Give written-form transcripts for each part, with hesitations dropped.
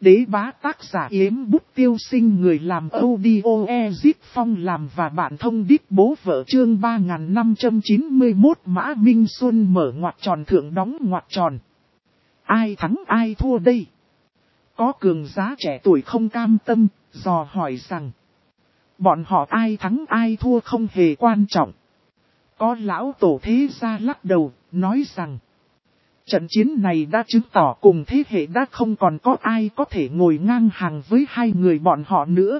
Đế bá tác giả Yếm Bút Tiêu Sinh, người làm audio Ezip Phong làm và bạn thông đít bố vợ, chương 3591 Mã Minh Xuân mở ngoặc tròn thượng đóng ngoặc tròn. Ai thắng ai thua đây? Có cường giá trẻ tuổi không cam tâm, dò hỏi rằng bọn họ ai thắng ai thua không hề quan trọng. Có lão tổ thế gia lắc đầu, nói rằng trận chiến này đã chứng tỏ cùng thế hệ đã không còn có ai có thể ngồi ngang hàng với hai người bọn họ nữa.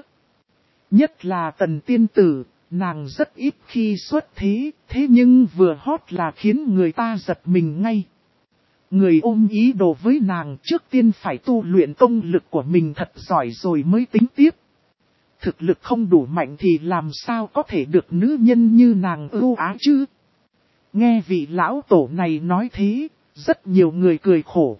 Nhất là Tần Tiên Tử, nàng rất ít khi xuất thế, thế nhưng vừa hót là khiến người ta giật mình ngay. Người ôm ý đồ với nàng trước tiên phải tu luyện công lực của mình thật giỏi rồi mới tính tiếp. Thực lực không đủ mạnh thì làm sao có thể được nữ nhân như nàng ưu ái chứ? Nghe vị lão tổ này nói thế, rất nhiều người cười khổ.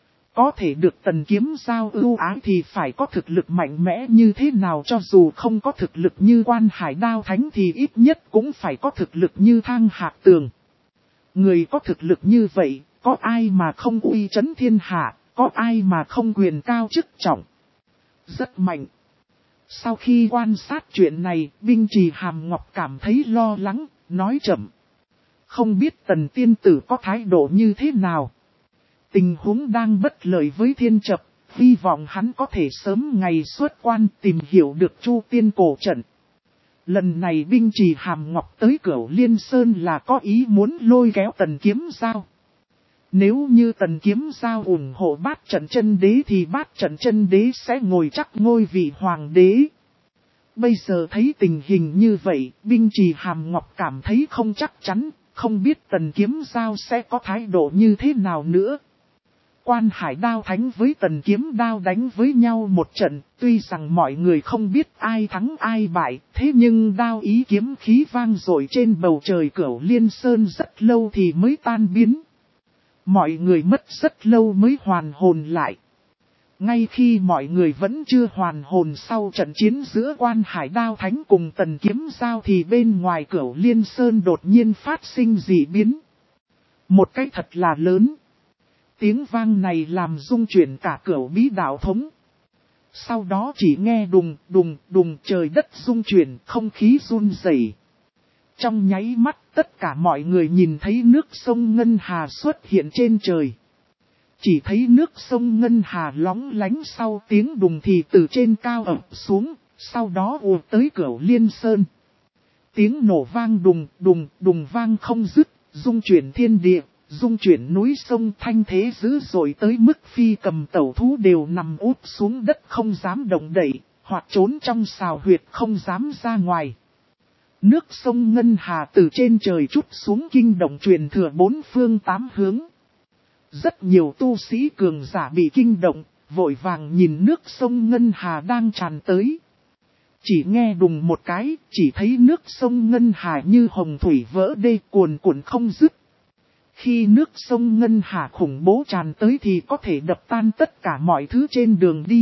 Có thể được Tần Kiếm Giao ưu ái thì phải có thực lực mạnh mẽ như thế nào, cho dù không có thực lực như Quan Hải Đao Thánh thì ít nhất cũng phải có thực lực như Thang Hạc Tường. Người có thực lực như vậy, có ai mà không uy chấn thiên hạ, có ai mà không quyền cao chức trọng. Rất mạnh. Sau khi quan sát chuyện này, Binh Trì Hàm Ngọc cảm thấy lo lắng, nói chậm. Không biết Tần Tiên Tử có thái độ như thế nào. Tình huống đang bất lợi với Thiên Chập, hy vọng hắn có thể sớm ngày xuất quan tìm hiểu được Chu Tiên cổ trận. Lần này Binh Trì Hàm Ngọc tới Cửu Liên Sơn là có ý muốn lôi kéo Tần Kiếm Giao. Nếu như Tần Kiếm Giao ủng hộ Bát Trận Chân Đế thì Bát Trận Chân Đế sẽ ngồi chắc ngôi vị hoàng đế. Bây giờ thấy tình hình như vậy, Binh Trì Hàm Ngọc cảm thấy không chắc chắn, không biết Tần Kiếm Giao sẽ có thái độ như thế nào nữa. Quan Hải Đao Thánh với Tần Kiếm Đao đánh với nhau một trận, tuy rằng mọi người không biết ai thắng ai bại, thế nhưng đao ý kiếm khí vang dội trên bầu trời Cửu Liên Sơn rất lâu thì mới tan biến. Mọi người mất rất lâu mới hoàn hồn lại. Ngay khi mọi người vẫn chưa hoàn hồn sau trận chiến giữa Quan Hải Đao Thánh cùng Tần Kiếm Giao thì bên ngoài Cửu Liên Sơn đột nhiên phát sinh dị biến. Một cái thật là lớn. Tiếng vang này làm rung chuyển cả Cửu Bí Đạo Thống. Sau đó chỉ nghe đùng đùng đùng, trời đất rung chuyển, không khí run rẩy. Trong nháy mắt tất cả mọi người nhìn thấy nước sông Ngân Hà xuất hiện trên trời. Chỉ thấy nước sông Ngân Hà lóng lánh, sau tiếng đùng thì từ trên cao ập xuống, sau đó ùa tới Cửu Liên Sơn. Tiếng nổ vang đùng đùng đùng vang không dứt, rung chuyển thiên địa, rung chuyển núi sông, thanh thế dữ dội tới mức Phi Cầm tẩu thú đều nằm úp xuống đất không dám động đậy, hoặc trốn trong sào huyệt không dám ra ngoài. Nước sông Ngân Hà từ trên trời trút xuống kinh động truyền thừa bốn phương tám hướng. Rất nhiều tu sĩ cường giả bị kinh động, vội vàng nhìn nước sông Ngân Hà đang tràn tới. Chỉ nghe đùng một cái, chỉ thấy nước sông Ngân Hà như hồng thủy vỡ đê cuồn cuộn không dứt. Khi nước sông Ngân Hà khủng bố tràn tới thì có thể đập tan tất cả mọi thứ trên đường đi.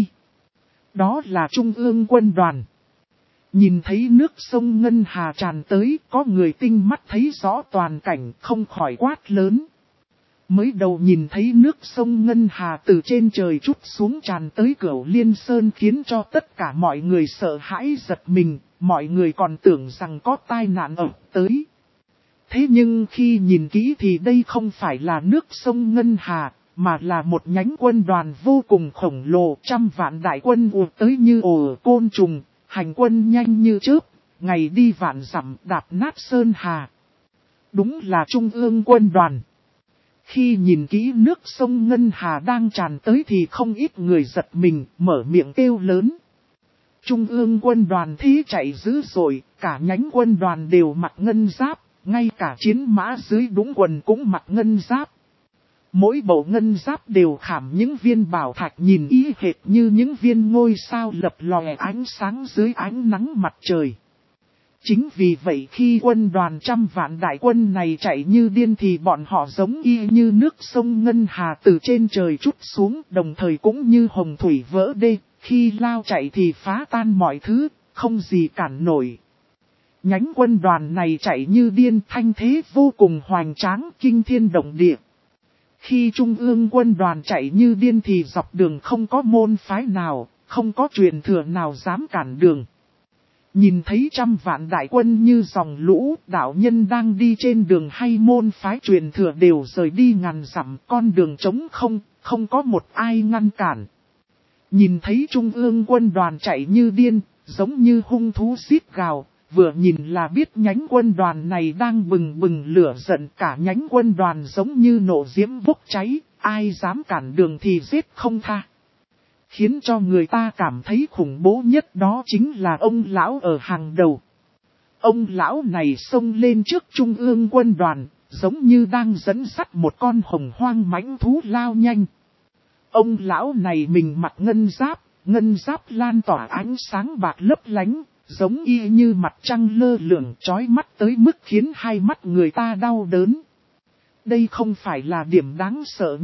Đó là Trung ương quân đoàn. Nhìn thấy nước sông Ngân Hà tràn tới, có người tinh mắt thấy rõ toàn cảnh, không khỏi quát lớn. Mới đầu nhìn thấy nước sông Ngân Hà từ trên trời trút xuống tràn tới Cửu Liên Sơn khiến cho tất cả mọi người sợ hãi giật mình, mọi người còn tưởng rằng có tai nạn ập tới. Thế nhưng khi nhìn kỹ thì đây không phải là nước sông Ngân Hà, mà là một nhánh quân đoàn vô cùng khổng lồ, trăm vạn đại quân ùa tới như ổ côn trùng, hành quân nhanh như chớp, ngày đi vạn dặm đạp nát sơn hà. Đúng là Trung ương quân đoàn. Khi nhìn kỹ nước sông Ngân Hà đang tràn tới thì không ít người giật mình, mở miệng kêu lớn. Trung ương quân đoàn thế chạy dữ dội, cả nhánh quân đoàn đều mặc ngân giáp, ngay cả chiến mã dưới đũng quần cũng mặc ngân giáp. Mỗi bộ ngân giáp đều khảm những viên bảo thạch nhìn y hệt như những viên ngôi sao lập lòe ánh sáng dưới ánh nắng mặt trời. Chính vì vậy khi quân đoàn trăm vạn đại quân này chạy như điên thì bọn họ giống y như nước sông Ngân Hà từ trên trời trút xuống, đồng thời cũng như hồng thủy vỡ đê, khi lao chạy thì phá tan mọi thứ, không gì cản nổi. Nhánh quân đoàn này chạy như điên, thanh thế vô cùng hoành tráng, kinh thiên động địa. Khi Trung ương quân đoàn chạy như điên thì dọc đường không có môn phái nào, không có truyền thừa nào dám cản đường. Nhìn thấy trăm vạn đại quân như dòng lũ, đạo nhân đang đi trên đường hay môn phái truyền thừa đều rời đi ngàn dặm, con đường trống không, không có một ai ngăn cản. Nhìn thấy Trung ương quân đoàn chạy như điên, giống như hung thú rít gào, vừa nhìn là biết nhánh quân đoàn này đang bừng bừng lửa giận, cả nhánh quân đoàn giống như nộ diễm bốc cháy, ai dám cản đường thì giết không tha. Khiến cho người ta cảm thấy khủng bố nhất đó chính là ông lão ở hàng đầu. Ông lão này xông lên trước Trung ương quân đoàn, giống như đang dẫn dắt một con hồng hoang mãnh thú lao nhanh. Ông lão này mình mặc ngân giáp lan tỏa ánh sáng bạc lấp lánh, giống y như mặt trăng lơ lửng chói mắt tới mức khiến hai mắt người ta đau đớn. Đây không phải là điểm đáng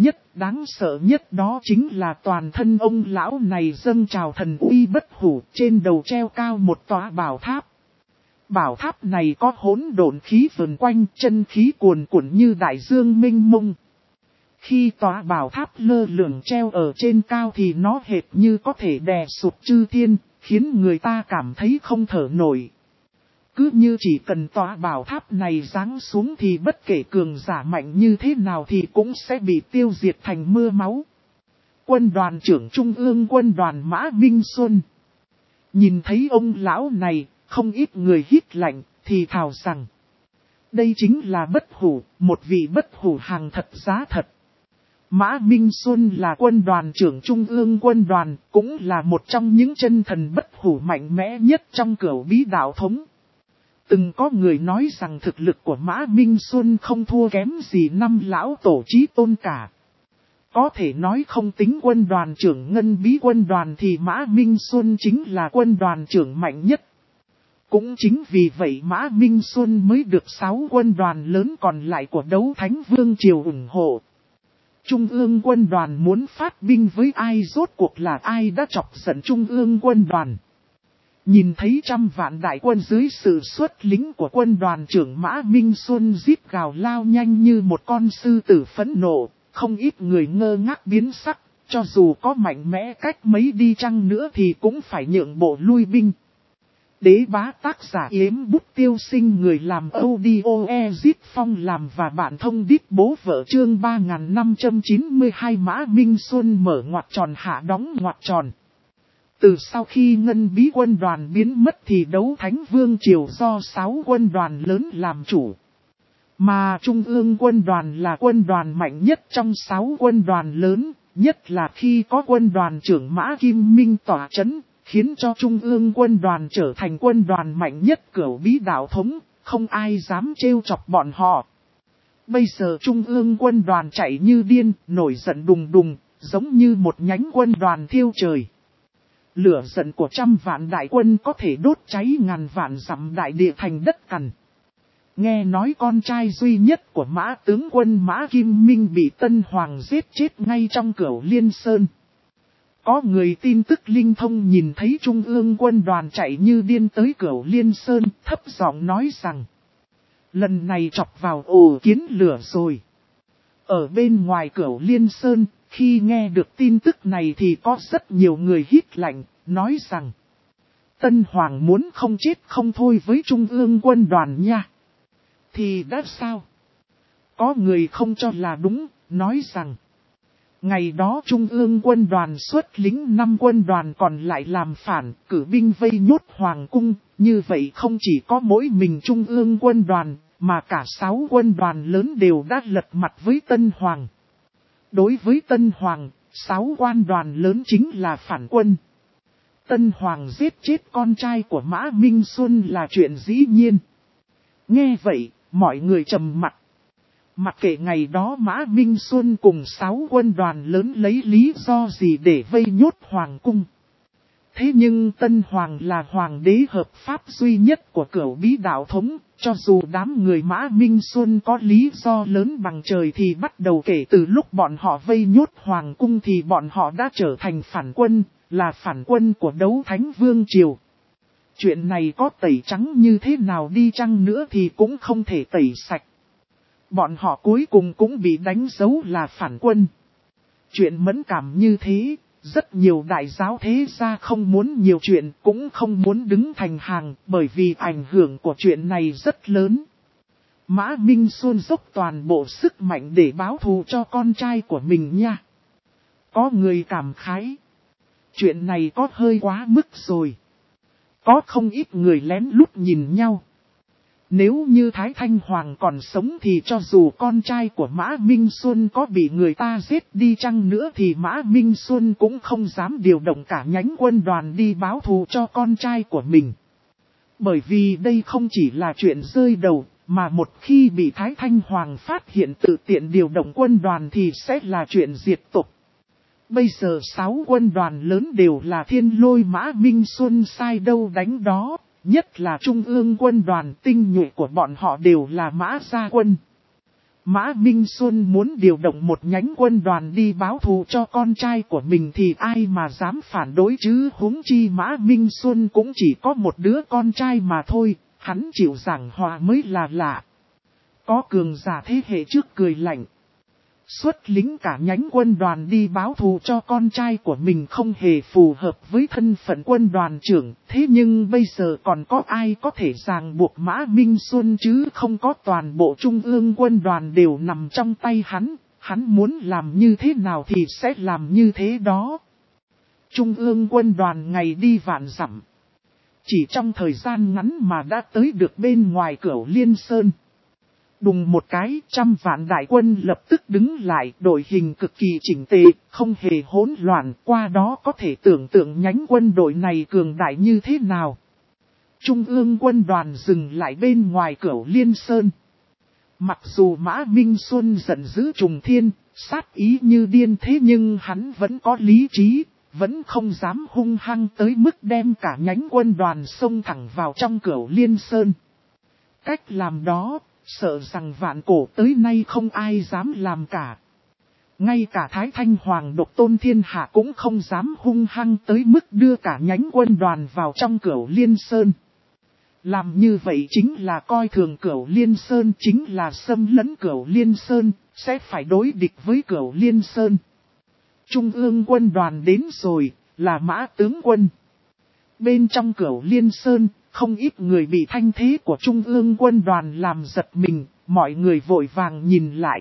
sợ nhất đó chính là toàn thân ông lão này dâng trào thần uy bất hủ, trên đầu treo cao một tòa bảo tháp. Bảo tháp này có hỗn độn khí vần quanh, chân khí cuồn cuộn như đại dương mênh mông. Khi tòa bảo tháp lơ lửng treo ở trên cao thì nó hệt như có thể đè sụp chư thiên, khiến người ta cảm thấy không thở nổi. Cứ như chỉ cần tòa bảo tháp này giáng xuống thì bất kể cường giả mạnh như thế nào thì cũng sẽ bị tiêu diệt thành mưa máu. Quân đoàn trưởng Trung ương quân đoàn Mã Minh Xuân. Nhìn thấy ông lão này, không ít người hít lạnh, thì thào rằng. Đây chính là bất hủ, một vị bất hủ hàng thật giá thật. Mã Minh Xuân là quân đoàn trưởng Trung ương quân đoàn, cũng là một trong những chân thần bất hủ mạnh mẽ nhất trong cửu bí đạo thống. Từng có người nói rằng thực lực của Mã Minh Xuân không thua kém gì năm lão tổ chí tôn cả. Có thể nói không tính quân đoàn trưởng ngân bí quân đoàn thì Mã Minh Xuân chính là quân đoàn trưởng mạnh nhất. Cũng chính vì vậy Mã Minh Xuân mới được 6 quân đoàn lớn còn lại của Đấu Thánh Vương Triều ủng hộ. Trung ương quân đoàn muốn phát binh với ai, rốt cuộc là ai đã chọc giận Trung ương quân đoàn. Nhìn thấy trăm vạn đại quân dưới sự xuất lính của quân đoàn trưởng Mã Minh Xuân rít gào lao nhanh như một con sư tử phẫn nộ, không ít người ngơ ngác biến sắc, cho dù có mạnh mẽ cách mấy đi chăng nữa thì cũng phải nhượng bộ lui binh. Đế bá tác giả Yếm Bút Tiêu Sinh, người làm audio Ezit Phong làm và bạn thông đít bố vợ, chương 3592. Mã Minh Xuân mở ngoặc tròn hạ đóng ngoặc tròn. Từ sau khi ngân bí quân đoàn biến mất thì Đấu Thánh Vương Triều do 6 quân đoàn lớn làm chủ. Mà Trung ương quân đoàn là quân đoàn mạnh nhất trong 6 quân đoàn lớn, nhất là khi có quân đoàn trưởng Mã Kim Minh tỏa chấn, khiến cho Trung ương quân đoàn trở thành quân đoàn mạnh nhất cửu bí đạo thống, không ai dám trêu chọc bọn họ. Bây giờ Trung ương quân đoàn chạy như điên, nổi giận đùng đùng, giống như một nhánh quân đoàn thiêu trời. Lửa giận của trăm vạn đại quân có thể đốt cháy ngàn vạn dặm đại địa thành đất cằn. Nghe nói con trai duy nhất của Mã tướng quân Mã Kim Minh bị Tân Hoàng giết chết ngay trong Cửu Liên Sơn. Có người tin tức linh thông nhìn thấy Trung ương quân đoàn chạy như điên tới Cửu Liên Sơn, thấp giọng nói rằng. Lần này chọc vào ổ kiến lửa rồi. Ở bên ngoài Cửu Liên Sơn, khi nghe được tin tức này thì có rất nhiều người hít lạnh, nói rằng. Tân Hoàng muốn không chết không thôi với Trung ương quân đoàn nha. Thì đã sao? Có người không cho là đúng, nói rằng. Ngày đó Trung ương quân đoàn xuất lính 5 quân đoàn còn lại làm phản, cử binh vây nhốt Hoàng cung, như vậy không chỉ có mỗi mình Trung ương quân đoàn, mà cả 6 quân đoàn lớn đều đã lật mặt với Tân Hoàng. Đối với Tân Hoàng, 6 quân đoàn lớn chính là phản quân. Tân Hoàng giết chết con trai của Mã Minh Xuân là chuyện dĩ nhiên. Nghe vậy, mọi người trầm mặt. Mặc kệ ngày đó Mã Minh Xuân cùng 6 quân đoàn lớn lấy lý do gì để vây nhốt Hoàng cung. Thế nhưng Tân Hoàng là hoàng đế hợp pháp duy nhất của cửu bí đạo thống, cho dù đám người Mã Minh Xuân có lý do lớn bằng trời thì bắt đầu kể từ lúc bọn họ vây nhốt Hoàng cung thì bọn họ đã trở thành phản quân, là phản quân của Đấu Thánh Vương Triều. Chuyện này có tẩy trắng như thế nào đi chăng nữa thì cũng không thể tẩy sạch. bọn họ cuối cùng cũng bị đánh dấu là phản quân. Chuyện mẫn cảm như thế, rất nhiều đại giáo thế gia không muốn nhiều chuyện, cũng không muốn đứng thành hàng, bởi vì ảnh hưởng của chuyện này rất lớn. Mã Minh Xuân dốc toàn bộ sức mạnh để báo thù cho con trai của mình nha. Có người cảm khái. Chuyện này có hơi quá mức rồi. Có không ít người lén lút nhìn nhau. Nếu như Thái Thanh Hoàng còn sống thì cho dù con trai của Mã Minh Xuân có bị người ta giết đi chăng nữa thì Mã Minh Xuân cũng không dám điều động cả nhánh quân đoàn đi báo thù cho con trai của mình. Bởi vì đây không chỉ là chuyện rơi đầu, mà một khi bị Thái Thanh Hoàng phát hiện tự tiện điều động quân đoàn thì sẽ là chuyện diệt tộc. Bây giờ 6 quân đoàn lớn đều là Thiên Lôi Mã Minh Xuân sai đâu đánh đó, nhất là Trung ương quân đoàn tinh nhuệ của bọn họ đều là Mã Gia Quân. Mã Minh Xuân muốn điều động một nhánh quân đoàn đi báo thù cho con trai của mình thì ai mà dám phản đối chứ, huống chi Mã Minh Xuân cũng chỉ có một đứa con trai mà thôi, hắn chịu giảng hòa mới là lạ. Có cường giả thế hệ trước cười lạnh. Xuất lính cả nhánh quân đoàn đi báo thù cho con trai của mình không hề phù hợp với thân phận quân đoàn trưởng. Thế nhưng bây giờ còn có ai có thể ràng buộc Mã Minh Xuân chứ, không có, toàn bộ trung ương quân đoàn đều nằm trong tay hắn. Hắn muốn làm như thế nào thì sẽ làm như thế đó. Trung ương quân đoàn ngày đi vạn dặm. Chỉ trong thời gian ngắn mà đã tới được bên ngoài Cửu Liên Sơn. Đùng một cái, 100 vạn đại quân lập tức đứng lại, đội hình cực kỳ chỉnh tề, không hề hỗn loạn, qua đó có thể tưởng tượng nhánh quân đội này cường đại như thế nào. Trung ương quân đoàn dừng lại bên ngoài Cửu Liên Sơn. Mặc dù Mã Minh Xuân giận dữ trùng thiên, sát ý như điên, thế nhưng hắn vẫn có lý trí, vẫn không dám hung hăng tới mức đem cả nhánh quân đoàn xông thẳng vào trong Cửu Liên Sơn. Cách làm đó, sợ rằng vạn cổ tới nay không ai dám làm cả. Ngay cả Thái Thanh Hoàng độc tôn thiên hạ cũng không dám hung hăng tới mức đưa cả nhánh quân đoàn vào trong Cửu Liên Sơn. Làm như vậy chính là coi thường Cửu Liên Sơn, chính là xâm lấn Cửu Liên Sơn, sẽ phải đối địch với Cửu Liên Sơn. Trung ương quân đoàn đến rồi, là Mã tướng quân. Bên trong Cửu Liên Sơn, không ít người bị thanh thế của Trung ương quân đoàn làm giật mình, mọi người vội vàng nhìn lại.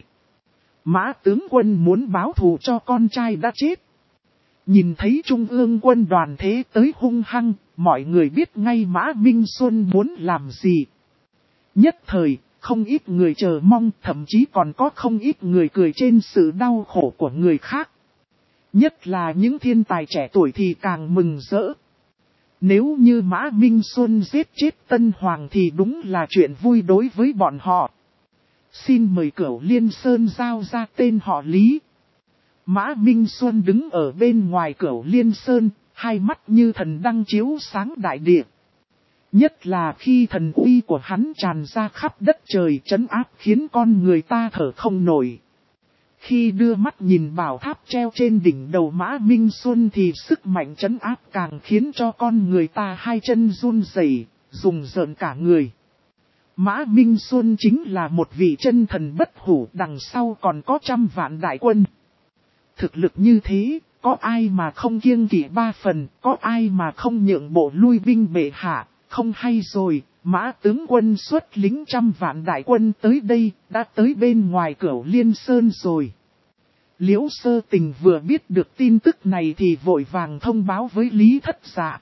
Mã tướng quân muốn báo thù cho con trai đã chết. Nhìn thấy Trung ương quân đoàn thế tới hung hăng, mọi người biết ngay Mã Minh Xuân muốn làm gì. Nhất thời, không ít người chờ mong, thậm chí còn có không ít người cười trên sự đau khổ của người khác. Nhất là những thiên tài trẻ tuổi thì càng mừng rỡ. Nếu như Mã Minh Xuân giết chết Tân Hoàng thì đúng là chuyện vui đối với bọn họ. Xin mời Cửu Liên Sơn giao ra tên họ Lý. Mã Minh Xuân đứng ở bên ngoài Cửu Liên Sơn, hai mắt như thần đăng chiếu sáng đại địa. Nhất là khi thần uy của hắn tràn ra khắp đất trời, trấn áp khiến con người ta thở không nổi. Khi đưa mắt nhìn bảo tháp treo trên đỉnh đầu Mã Minh Xuân thì sức mạnh trấn áp càng khiến cho con người ta hai chân run rẩy, rùng rợn cả người. Mã Minh Xuân chính là một vị chân thần bất hủ, đằng sau còn có 100 vạn đại quân. Thực lực như thế, có ai mà không kiêng kỵ 3 phần, có ai mà không nhượng bộ lui binh bệ hạ, không hay rồi. Mã tướng quân xuất lính 100 vạn đại quân tới đây, đã tới bên ngoài Cửu Liên Sơn rồi. Liễu Sơ Tình vừa biết được tin tức này thì vội vàng thông báo với Lý Thất Dạ.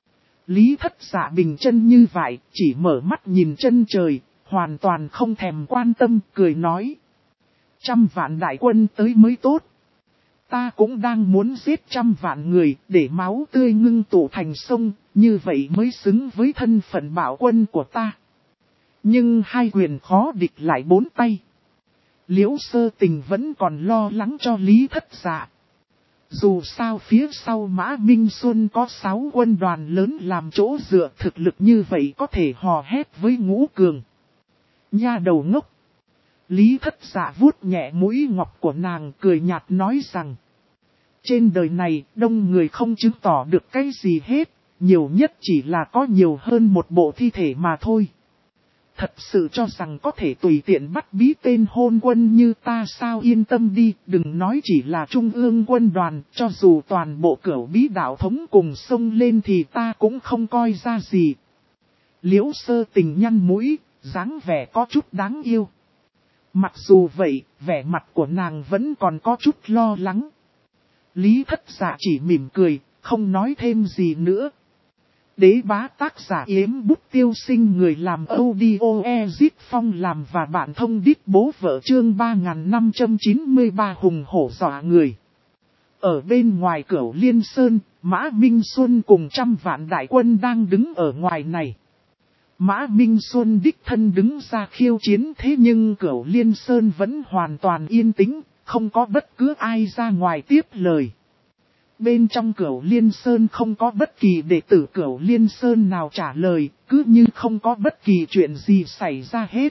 Lý Thất Dạ bình chân như vậy, chỉ mở mắt nhìn chân trời, hoàn toàn không thèm quan tâm, cười nói. 100 vạn đại quân tới mới tốt. Ta cũng đang muốn giết 100 vạn người, để máu tươi ngưng tụ thành sông, như vậy mới xứng với thân phận bảo quân của ta. Nhưng hai quyền khó địch lại 4 tay. Liễu Sơ Tình vẫn còn lo lắng cho Lý Thất Dạ. Dù sao phía sau Mã Minh Xuân có 6 quân đoàn lớn làm chỗ dựa, thực lực như vậy có thể hò hét với ngũ cường. Nha đầu ngốc. Lý Thất Dạ vuốt nhẹ mũi ngọc của nàng, cười nhạt nói rằng. Trên đời này, đông người không chứng tỏ được cái gì hết, nhiều nhất chỉ là có nhiều hơn một bộ thi thể mà thôi. Thật sự cho rằng có thể tùy tiện bắt bí tên hôn quân như ta sao, yên tâm đi, đừng nói chỉ là trung ương quân đoàn, cho dù toàn bộ cửu bí đạo thống cùng xông lên thì ta cũng không coi ra gì. Liễu Sơ Tình nhăn mũi, dáng vẻ có chút đáng yêu. Mặc dù vậy, vẻ mặt của nàng vẫn còn có chút lo lắng. Lý Thất Dạ chỉ mỉm cười, không nói thêm gì nữa. Đế bá tác giả Yếm Bút Tiêu Sinh, người làm audio Ezit Phong làm và bạn thông đít bố vợ, chương 3593 hùng hổ dọa người. Ở bên ngoài Cửu Liên Sơn, Mã Minh Xuân cùng 100 vạn đại quân đang đứng ở ngoài này. Mã Minh Xuân đích thân đứng ra khiêu chiến, thế nhưng Cửu Liên Sơn vẫn hoàn toàn yên tĩnh, không có bất cứ ai ra ngoài tiếp lời. Bên trong Cửu Liên Sơn không có bất kỳ đệ tử Cửu Liên Sơn nào trả lời, cứ như không có bất kỳ chuyện gì xảy ra hết.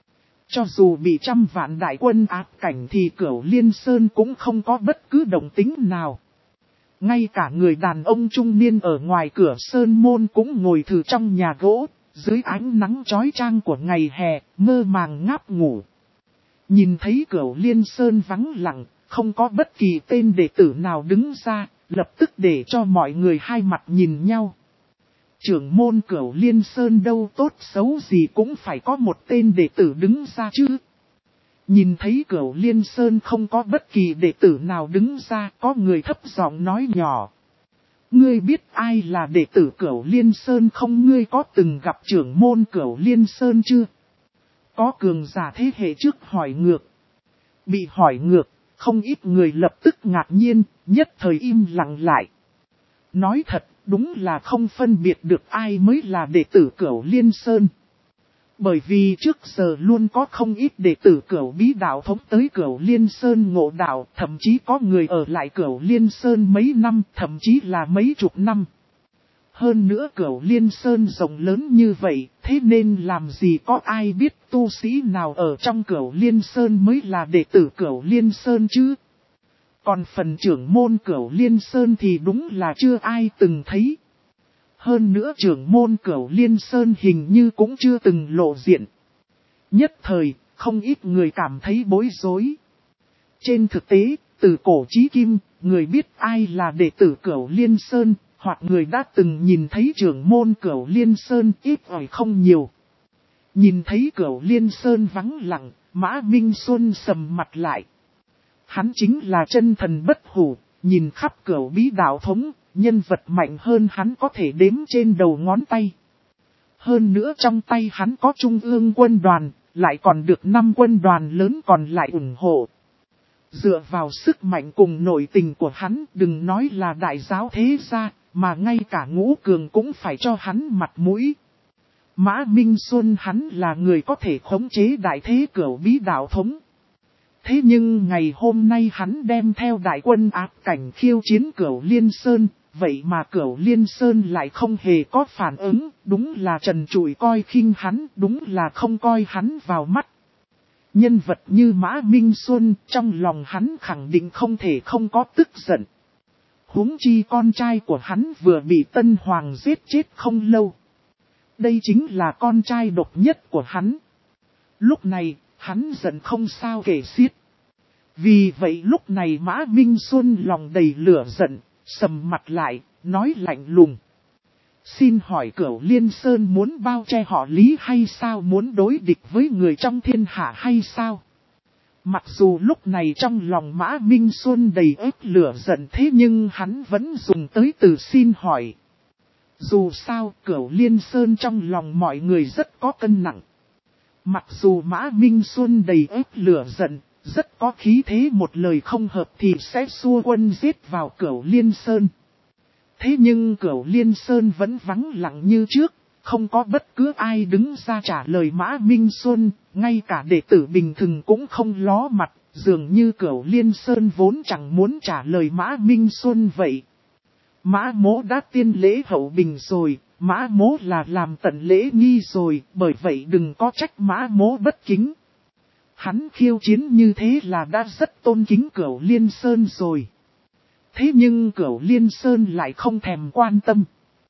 Cho dù bị 100 vạn đại quân áp cảnh thì Cửu Liên Sơn cũng không có bất cứ động tĩnh nào. Ngay cả người đàn ông trung niên ở ngoài cửa Sơn Môn cũng ngồi thử trong nhà gỗ, dưới ánh nắng chói chang của ngày hè, mơ màng ngáp ngủ. Nhìn thấy Cửu Liên Sơn vắng lặng, không có bất kỳ tên đệ tử nào đứng ra, lập tức để cho mọi người hai mặt nhìn nhau. Trưởng môn Cửu Liên Sơn đâu tốt xấu gì cũng phải có một tên đệ tử đứng ra chứ. Nhìn thấy Cửu Liên Sơn không có bất kỳ đệ tử nào đứng ra, có người thấp giọng nói nhỏ. Ngươi biết ai là đệ tử Cửu Liên Sơn không? Ngươi có từng gặp trưởng môn Cửu Liên Sơn chưa? Có cường giả thế hệ trước hỏi ngược. Bị hỏi ngược, không ít người lập tức ngạc nhiên, nhất thời im lặng lại. Nói thật, đúng là không phân biệt được ai mới là đệ tử Cửu Liên Sơn. Bởi vì trước giờ luôn có không ít đệ tử Cửu Bí đạo thống tới Cửu Liên Sơn ngộ đạo, thậm chí có người ở lại Cửu Liên Sơn mấy năm, thậm chí là mấy chục năm. Hơn nữa Cửu Liên Sơn rộng lớn như vậy, thế nên làm gì có ai biết tu sĩ nào ở trong Cửu Liên Sơn mới là đệ tử Cửu Liên Sơn chứ? Còn phần trưởng môn Cửu Liên Sơn thì đúng là chưa ai từng thấy. Hơn nữa trưởng môn Cửu Liên Sơn hình như cũng chưa từng lộ diện. Nhất thời, không ít người cảm thấy bối rối. Trên thực tế, từ cổ chí kim, người biết ai là đệ tử Cửu Liên Sơn, hoặc người đã từng nhìn thấy trưởng môn Cửu Liên Sơn ít ỏi không nhiều. Nhìn thấy Cửu Liên Sơn vắng lặng, Mã Minh Xuân sầm mặt lại. Hắn chính là chân thần bất hủ, nhìn khắp Cửu Bí đạo thống, nhân vật mạnh hơn hắn có thể đếm trên đầu ngón tay. Hơn nữa trong tay hắn có trung ương quân đoàn, lại còn được 5 quân đoàn lớn còn lại ủng hộ. Dựa vào sức mạnh cùng nội tình của hắn, đừng nói là đại giáo thế gia, mà ngay cả Ngũ Cường cũng phải cho hắn mặt mũi. Mã Minh Xuân hắn là người có thể khống chế đại thế Cửu Bí đạo thống. Thế nhưng ngày hôm nay hắn đem theo đại quân áp cảnh khiêu chiến Cửu Liên Sơn, vậy mà Cửu Liên Sơn lại không hề có phản ứng, đúng là trần trụi coi khinh hắn, đúng là không coi hắn vào mắt. Nhân vật như Mã Minh Xuân, trong lòng hắn khẳng định không thể không có tức giận. Huống chi con trai của hắn vừa bị Tân Hoàng giết chết không lâu. Đây chính là con trai độc nhất của hắn. Lúc này, hắn giận không sao kể xiết. Vì vậy lúc này Mã Minh Xuân lòng đầy lửa giận, sầm mặt lại, nói lạnh lùng. Xin hỏi Cửu Liên Sơn muốn bao che họ Lý hay sao, muốn đối địch với người trong thiên hạ hay sao? Mặc dù lúc này trong lòng Mã Minh Xuân đầy ếp lửa giận, thế nhưng hắn vẫn dùng tới từ xin hỏi. Dù sao Cửu Liên Sơn trong lòng mọi người rất có cân nặng. Mặc dù Mã Minh Xuân đầy ếp lửa giận, rất có khí thế, một lời không hợp thì sẽ xua quân giết vào Cửu Liên Sơn. Thế nhưng Cửu Liên Sơn vẫn vắng lặng như trước, không có bất cứ ai đứng ra trả lời Mã Minh Xuân, ngay cả đệ tử bình thường cũng không ló mặt, dường như Cửu Liên Sơn vốn chẳng muốn trả lời Mã Minh Xuân vậy. Mã Mỗ đã tiên lễ hậu bình rồi, Mã Mỗ là làm tận lễ nghi rồi, bởi vậy đừng có trách Mã Mỗ bất kính. Hắn khiêu chiến như thế là đã rất tôn kính Cửu Liên Sơn rồi. Thế nhưng Cửu Liên Sơn lại không thèm quan tâm.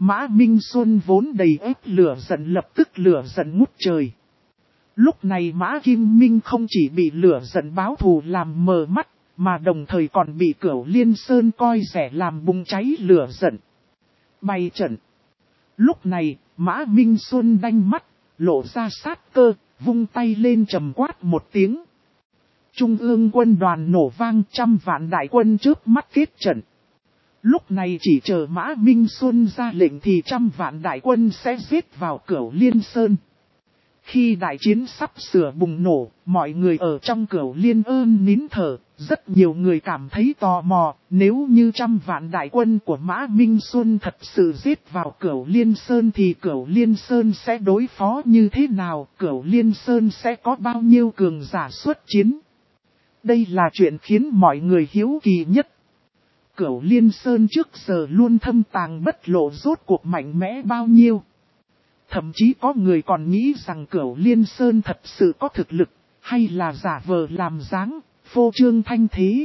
Mã Minh Xuân vốn đầy ép lửa giận lập tức lửa giận ngút trời. Lúc này Mã Kim Minh không chỉ bị lửa giận báo thù làm mờ mắt, mà đồng thời còn bị Cửu Liên Sơn coi rẻ làm bùng cháy lửa giận. Bày trận. Lúc này, Mã Minh Xuân đanh mắt, lộ ra sát cơ, vung tay lên trầm quát một tiếng. Trung ương quân đoàn nổ vang, 100 vạn đại quân trước mắt kết trận. Lúc này chỉ chờ Mã Minh Xuân ra lệnh thì 100 vạn đại quân sẽ giết vào Cửu Liên Sơn. Khi đại chiến sắp sửa bùng nổ, mọi người ở trong Cửu Liên Ơn nín thở, rất nhiều người cảm thấy tò mò, nếu như 100 vạn đại quân của Mã Minh Xuân thật sự giết vào Cửu Liên Sơn thì Cửu Liên Sơn sẽ đối phó như thế nào, Cửu Liên Sơn sẽ có bao nhiêu cường giả xuất chiến. Đây là chuyện khiến mọi người hiếu kỳ nhất. Cửu Liên Sơn trước giờ luôn thâm tàng bất lộ rốt cuộc mạnh mẽ bao nhiêu. Thậm chí có người còn nghĩ rằng Cửu Liên Sơn thật sự có thực lực, hay là giả vờ làm dáng, phô trương thanh thế.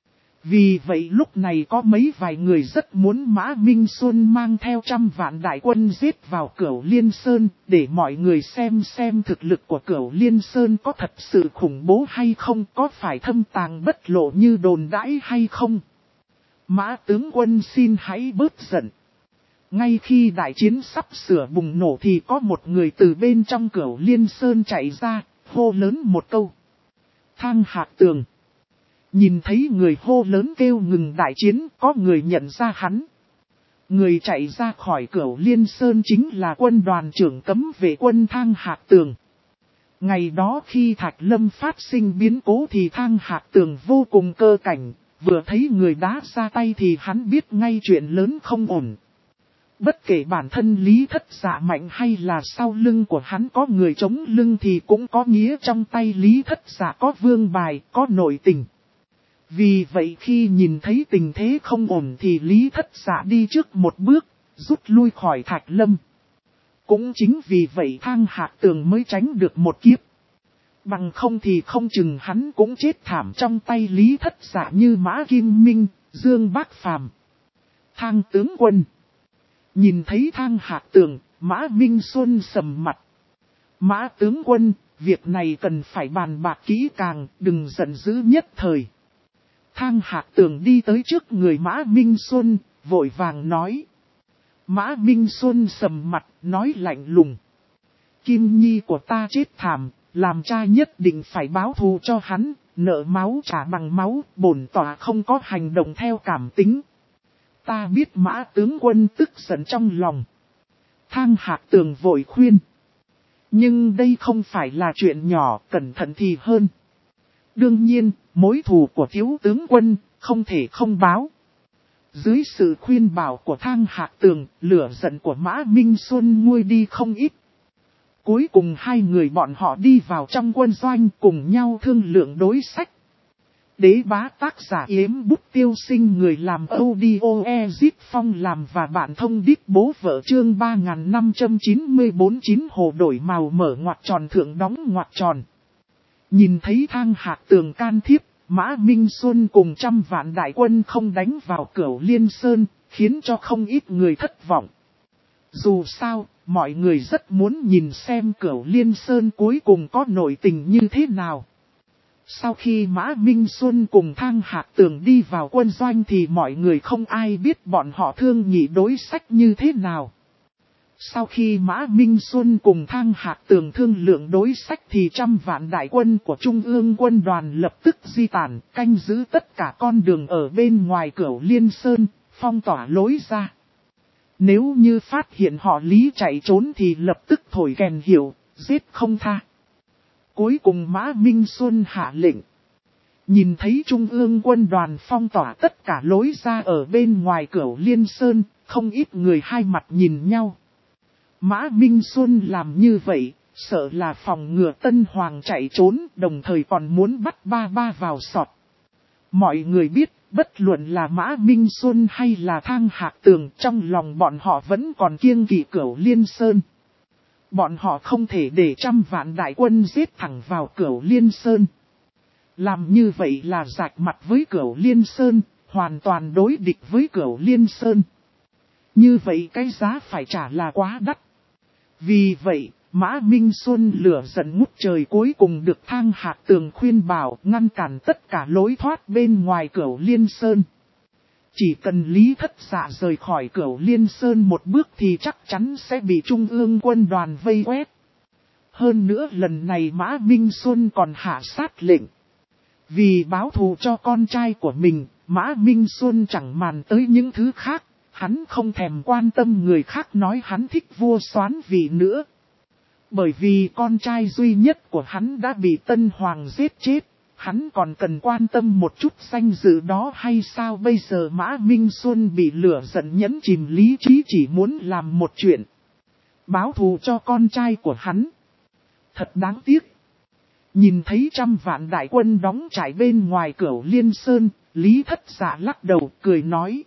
Vì vậy lúc này có vài người rất muốn Mã Minh Xuân mang theo 100 vạn đại quân giết vào Cửu Liên Sơn, để mọi người xem thực lực của Cửu Liên Sơn có thật sự khủng bố hay không, có phải thâm tàng bất lộ như đồn đãi hay không. Mã tướng quân xin hãy bớt giận. Ngay khi đại chiến sắp sửa bùng nổ thì có một người từ bên trong Cửu Liên Sơn chạy ra, hô lớn một câu. Thang Hạc Tường. Nhìn thấy người hô lớn kêu ngừng đại chiến, có người nhận ra hắn. Người chạy ra khỏi Cửu Liên Sơn chính là quân đoàn trưởng cấm vệ quân Thang Hạc Tường. Ngày đó khi Thạch Lâm phát sinh biến cố thì Thang Hạc Tường vô cùng cơ cảnh, vừa thấy người đá ra tay thì hắn biết ngay chuyện lớn không ổn. Bất kể bản thân Lý Thất Dạ mạnh hay là sau lưng của hắn có người chống lưng thì cũng có nghĩa trong tay Lý Thất Dạ có vương bài, có nội tình. Vì vậy khi nhìn thấy tình thế không ổn thì Lý Thất Dạ đi trước một bước, rút lui khỏi Thạch Lâm. Cũng chính vì vậy Thang Hạc Tường mới tránh được một kiếp. Bằng không thì không chừng hắn cũng chết thảm trong tay Lý Thất Dạ như Mã Kim Minh, Dương Bác Phàm. Thang tướng quân. Nhìn thấy Thang Hạc Tường, Mã Minh Xuân sầm mặt. Mã tướng quân, việc này cần phải bàn bạc kỹ càng, đừng giận dữ nhất thời. Thang Hạc Tường đi tới trước người Mã Minh Xuân, vội vàng nói. Mã Minh Xuân sầm mặt, nói lạnh lùng. Kim Nhi của ta chết thảm, làm cha nhất định phải báo thù cho hắn, nợ máu trả bằng máu, bổn tỏa không có hành động theo cảm tính. Ta biết Mã tướng quân tức giận trong lòng. Thang Hạc Tường vội khuyên. Nhưng đây không phải là chuyện nhỏ, cẩn thận thì hơn. Đương nhiên, mối thù của thiếu tướng quân, không thể không báo. Dưới sự khuyên bảo của Thang Hạc Tường, lửa giận của Mã Minh Xuân nguôi đi không ít. Cuối cùng hai người bọn họ đi vào trong quân doanh cùng nhau thương lượng đối sách. Đế bá tác giả Yếm Bút Tiêu Sinh, người làm audio Ezip Phong làm và bạn thông đít bố vợ chương 3594 9 hồ đổi màu mở ngoặc tròn thượng đóng ngoặc tròn. Nhìn thấy Thang Hạc Tường can thiệp, Mã Minh Xuân cùng 100 vạn đại quân không đánh vào Cửu Liên Sơn, khiến cho không ít người thất vọng. Dù sao, mọi người rất muốn nhìn xem Cửu Liên Sơn cuối cùng có nội tình như thế nào. Sau khi Mã Minh Xuân cùng Thang Hạc Tường đi vào quân doanh thì mọi người không ai biết bọn họ thương nghị đối sách như thế nào. Sau khi Mã Minh Xuân cùng Thang Hạc Tường thương lượng đối sách thì 100 vạn đại quân của Trung ương quân đoàn lập tức di tản, canh giữ tất cả con đường ở bên ngoài Cửu Liên Sơn, phong tỏa lối ra. Nếu như phát hiện họ Lý chạy trốn thì lập tức thổi kèn hiệu, giết không tha. Cuối cùng Mã Minh Xuân hạ lệnh. Nhìn thấy Trung ương quân đoàn phong tỏa tất cả lối ra ở bên ngoài Cửu Liên Sơn, không ít người hai mặt nhìn nhau. Mã Minh Xuân làm như vậy, sợ là phòng ngừa Tân Hoàng chạy trốn, đồng thời còn muốn bắt ba vào sọt. Mọi người biết, bất luận là Mã Minh Xuân hay là Thang Hạc Tường, trong lòng bọn họ vẫn còn kiêng kỵ Cửu Liên Sơn. Bọn họ không thể để 100 vạn đại quân giết thẳng vào Cửu Liên Sơn. Làm như vậy là rạch mặt với Cửu Liên Sơn, hoàn toàn đối địch với Cửu Liên Sơn. Như vậy cái giá phải trả là quá đắt. Vì vậy, Mã Minh Xuân lửa giận ngút trời cuối cùng được Thang Hạc Tường khuyên bảo ngăn cản tất cả lối thoát bên ngoài Cửu Liên Sơn. Chỉ cần Lý Thất Dạ rời khỏi Cửu Liên Sơn một bước thì chắc chắn sẽ bị Trung ương quân đoàn vây quét. Hơn nữa lần này Mã Minh Xuân còn hạ sát lệnh. Vì báo thù cho con trai của mình, Mã Minh Xuân chẳng màng tới những thứ khác. Hắn không thèm quan tâm người khác nói hắn thích vua soán vị nữa. Bởi vì con trai duy nhất của hắn đã bị Tân Hoàng giết chết. Hắn còn cần quan tâm một chút danh dự đó hay sao? Bây giờ Mã Minh Xuân bị lửa giận nhẫn chìm lý trí, chỉ muốn làm một chuyện. Báo thù cho con trai của hắn. Thật đáng tiếc. Nhìn thấy 100 vạn đại quân đóng trại bên ngoài Cửu Liên Sơn, Lý Thất Dạ lắc đầu cười nói.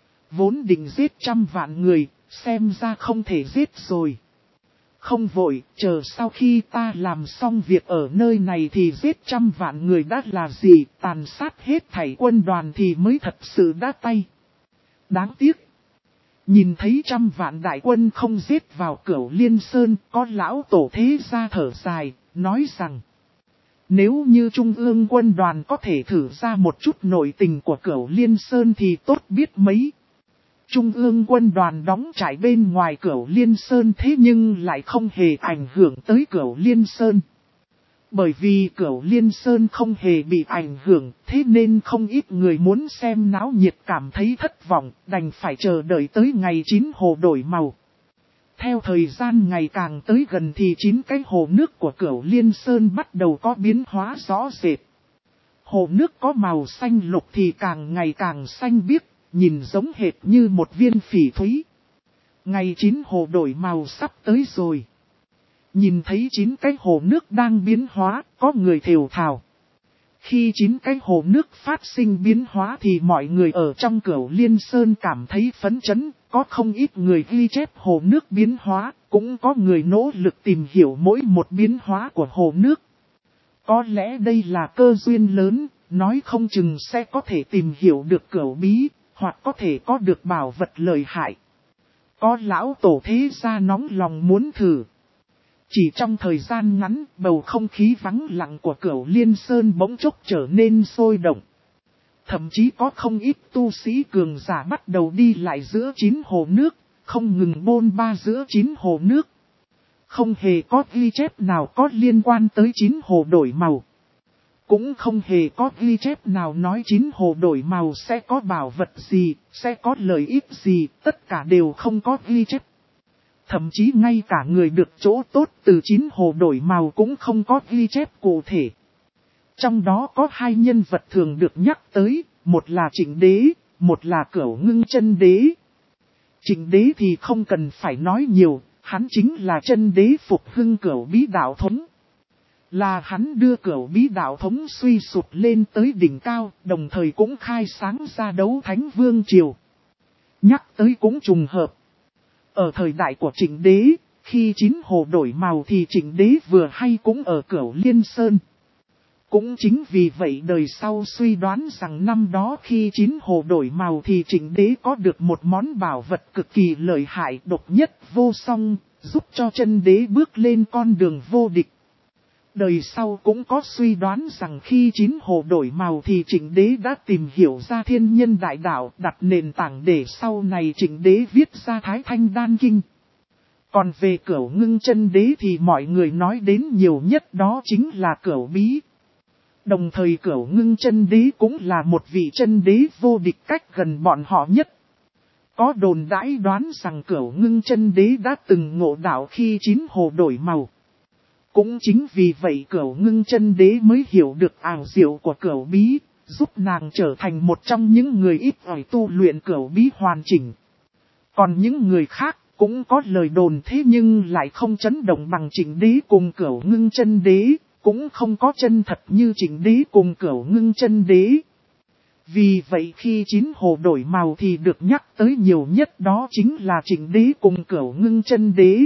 Vốn định giết 100 vạn người, xem ra không thể giết rồi. Không vội, chờ sau khi ta làm xong việc ở nơi này thì giết 100 vạn người đã là gì, tàn sát hết thảy quân đoàn thì mới thật sự đã tay. Đáng tiếc. Nhìn thấy 100 vạn đại quân không giết vào Cửu Liên Sơn, có lão tổ thế gia thở dài, nói rằng. Nếu như Trung ương quân đoàn có thể thử ra một chút nội tình của Cửu Liên Sơn thì tốt biết mấy. Trung ương quân đoàn đóng trại bên ngoài Cửu Liên Sơn thế nhưng lại không hề ảnh hưởng tới Cửu Liên Sơn. Bởi vì Cửu Liên Sơn không hề bị ảnh hưởng, thế nên không ít người muốn xem náo nhiệt cảm thấy thất vọng, đành phải chờ đợi tới ngày 9 hồ đổi màu. Theo thời gian ngày càng tới gần thì 9 cái hồ nước của Cửu Liên Sơn bắt đầu có biến hóa rõ rệt. Hồ nước có màu xanh lục thì càng ngày càng xanh biếc, nhìn giống hệt như một viên phỉ thúy. Ngày 9 hồ đổi màu sắp tới rồi. Nhìn thấy 9 cái hồ nước đang biến hóa, có người thều thào. Khi 9 cái hồ nước phát sinh biến hóa thì mọi người ở trong Cửu Liên Sơn cảm thấy phấn chấn, có không ít người ghi chép hồ nước biến hóa, cũng có người nỗ lực tìm hiểu mỗi một biến hóa của hồ nước. Có lẽ đây là cơ duyên lớn, nói không chừng sẽ có thể tìm hiểu được cửu bí, hoặc có thể có được bảo vật lợi hại. Có lão tổ thế gia nóng lòng muốn thử. Chỉ trong thời gian ngắn, bầu không khí vắng lặng của Cửu Liên Sơn bỗng chốc trở nên sôi động. Thậm chí có không ít tu sĩ cường giả bắt đầu đi lại giữa 9 hồ nước, không ngừng bôn ba giữa 9 hồ nước. Không hề có ghi chép nào có liên quan tới 9 hồ đổi màu. Cũng không hề có ghi chép nào nói 9 hồ đổi màu sẽ có bảo vật gì, sẽ có lợi ích gì, tất cả đều không có ghi chép. Thậm chí ngay cả người được chỗ tốt từ 9 hồ đổi màu cũng không có ghi chép cụ thể. Trong đó có 2 nhân vật thường được nhắc tới, một là Trịnh Đế, một là Cửu Ngưng Chân Đế. Trịnh Đế thì không cần phải nói nhiều, hắn chính là chân đế phục hưng Cửu Bí Đạo Thống. Là hắn đưa Cửu Bí Đạo Thống suy sụp lên tới đỉnh cao, đồng thời cũng khai sáng ra Đấu Thánh Vương Triều. Nhắc tới cũng trùng hợp. Ở thời đại của Trịnh Đế, khi 9 hồ đổi màu thì Trịnh Đế vừa hay cũng ở Cửu Liên Sơn. Cũng chính vì vậy đời sau suy đoán rằng năm đó khi 9 hồ đổi màu thì Trịnh Đế có được một món bảo vật cực kỳ lợi hại độc nhất vô song, giúp cho chân đế bước lên con đường vô địch. Đời sau cũng có suy đoán rằng khi 9 hồ đổi màu thì Trịnh Đế đã tìm hiểu ra thiên nhân đại đạo, đặt nền tảng để sau này Trịnh Đế viết ra Thái Thanh Đan Kinh. Còn về Cửu Ngưng Chân Đế thì mọi người nói đến nhiều nhất đó chính là Cửu Bí. Đồng thời Cửu Ngưng Chân Đế cũng là một vị chân đế vô địch cách gần bọn họ nhất. Có đồn đãi đoán rằng Cửu Ngưng Chân Đế đã từng ngộ đạo khi 9 hồ đổi màu. Cũng chính vì vậy Cửu Ngưng Chân Đế mới hiểu được ảo diệu của Cửu Bí, giúp nàng trở thành một trong những người ít ỏi tu luyện Cửu Bí hoàn chỉnh. Còn những người khác cũng có lời đồn thế nhưng lại không chấn động bằng Trịnh Đế cùng Cửu Ngưng Chân Đế, cũng không có chân thật như Trịnh Đế cùng Cửu Ngưng Chân Đế. Vì vậy khi 9 hồ đổi màu thì được nhắc tới nhiều nhất đó chính là Trịnh Đế cùng Cửu Ngưng Chân Đế.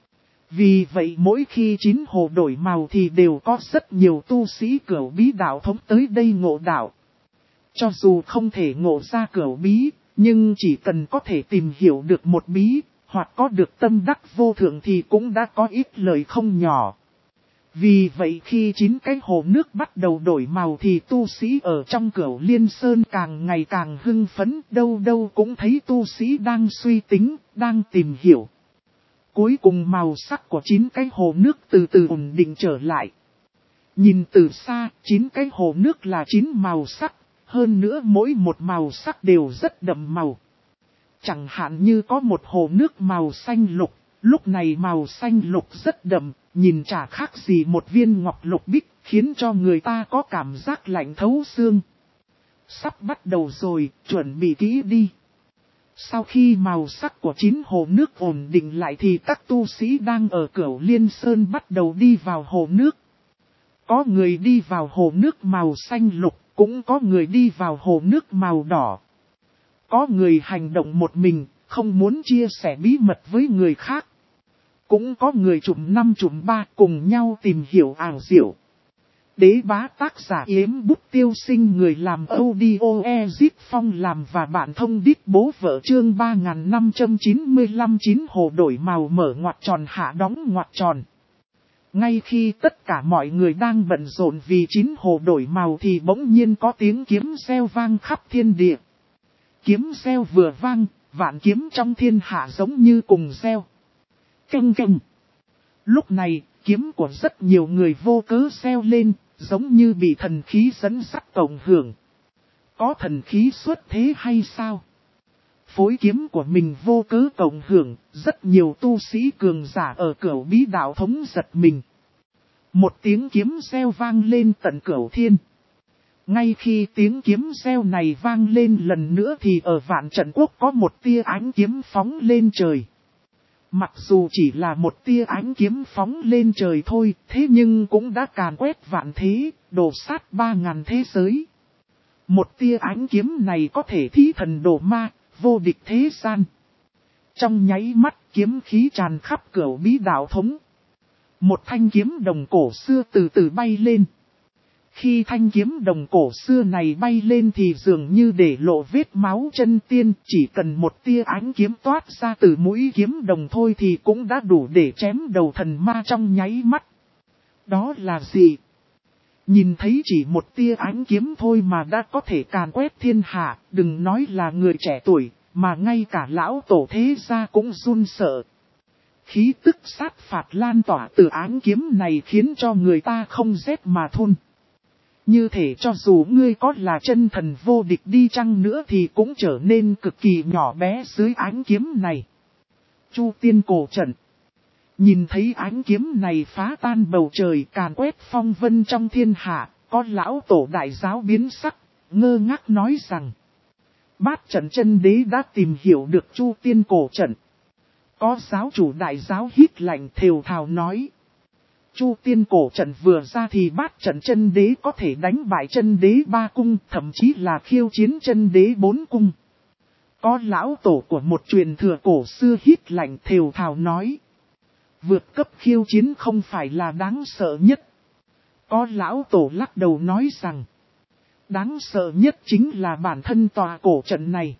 Vì vậy mỗi khi 9 hồ đổi màu thì đều có rất nhiều tu sĩ Cửu Bí Đạo Thống tới đây ngộ đạo. Cho dù không thể ngộ ra Cửu Bí, Nhưng chỉ cần có thể tìm hiểu được một bí, hoặc có được tâm đắc vô thượng thì cũng đã có ít lợi không nhỏ. Vì vậy khi 9 cái hồ nước bắt đầu đổi màu thì tu sĩ ở trong Cửu Liên Sơn càng ngày càng hưng phấn, đâu đâu cũng thấy tu sĩ đang suy tính, đang tìm hiểu. Cuối cùng màu sắc của 9 cái hồ nước từ từ ổn định trở lại. Nhìn từ xa, 9 cái hồ nước là 9 màu sắc, hơn nữa mỗi một màu sắc đều rất đậm màu. Chẳng hạn như có một hồ nước màu xanh lục, lúc này màu xanh lục rất đậm, nhìn chả khác gì một viên ngọc lục bích, khiến cho người ta có cảm giác lạnh thấu xương. Sắp bắt đầu rồi, chuẩn bị kỹ đi. Sau khi màu sắc của 9 hồ nước ổn định lại thì các tu sĩ đang ở Cửu Liên Sơn bắt đầu đi vào hồ nước. Có người đi vào hồ nước màu xanh lục, cũng có người đi vào hồ nước màu đỏ. Có người hành động một mình, không muốn chia sẻ bí mật với người khác. Cũng có người trùm 5 trùm 3 cùng nhau tìm hiểu ảo diệu. Đế bá tác giả Yếm Bút Tiêu Sinh, người làm audio Ezip Phong làm và bạn thông đít bố vợ chương 3595 9 hồ đổi màu mở ngoặc tròn hạ đóng ngoặc tròn. Ngay khi tất cả mọi người đang bận rộn vì 9 hồ đổi màu thì bỗng nhiên có tiếng kiếm reo vang khắp thiên địa. Kiếm reo vừa vang, vạn kiếm trong thiên hạ giống như cùng reo. Canh canh. Lúc này, kiếm của rất nhiều người vô cớ reo lên, giống như bị thần khí dẫn dắt cộng hưởng. Có thần khí xuất thế hay sao? Phối kiếm của mình vô cớ cộng hưởng, rất nhiều tu sĩ cường giả ở Cửu Bí Đạo Thống giật mình. Một tiếng kiếm reo vang lên tận Cửu Thiên. Ngay khi tiếng kiếm reo này vang lên lần nữa thì ở Vạn Trận Quốc có một tia ánh kiếm phóng lên trời. Mặc dù chỉ là một tia ánh kiếm phóng lên trời thôi, thế nhưng cũng đã càn quét vạn thế, đổ sát 3000 thế giới. Một tia ánh kiếm này có thể thí thần đổ ma, vô địch thế gian. Trong nháy mắt kiếm khí tràn khắp Cửu Bí Đạo Thống. Một thanh kiếm đồng cổ xưa từ từ bay lên. Khi thanh kiếm đồng cổ xưa này bay lên thì dường như để lộ vết máu chân tiên, chỉ cần một tia ánh kiếm toát ra từ mũi kiếm đồng thôi thì cũng đã đủ để chém đầu thần ma trong nháy mắt. Đó là gì? Nhìn thấy chỉ một tia ánh kiếm thôi mà đã có thể càn quét thiên hạ, đừng nói là người trẻ tuổi, mà ngay cả lão tổ thế gia cũng run sợ. Khí tức sát phạt lan tỏa từ ánh kiếm này khiến cho người ta không rét mà thun. Như thể cho dù ngươi có là chân thần vô địch đi chăng nữa thì cũng trở nên cực kỳ nhỏ bé dưới ánh kiếm này. Chu Tiên cổ trận. Nhìn thấy ánh kiếm này phá tan bầu trời càn quét phong vân trong thiên hạ, có lão tổ đại giáo biến sắc, ngơ ngác nói rằng. Bát trận chân đế đã tìm hiểu được Chu Tiên cổ trận. Có giáo chủ đại giáo hít lạnh thều thào nói. Chu Tiên cổ trận vừa ra thì bát trận chân đế có thể đánh bại chân đế 3 cung, thậm chí là khiêu chiến chân đế 4 cung. Có lão tổ của một truyền thừa cổ xưa hít lạnh thều thào nói. Vượt cấp khiêu chiến không phải là đáng sợ nhất. Có lão tổ lắc đầu nói rằng. Đáng sợ nhất chính là bản thân tòa cổ trận này.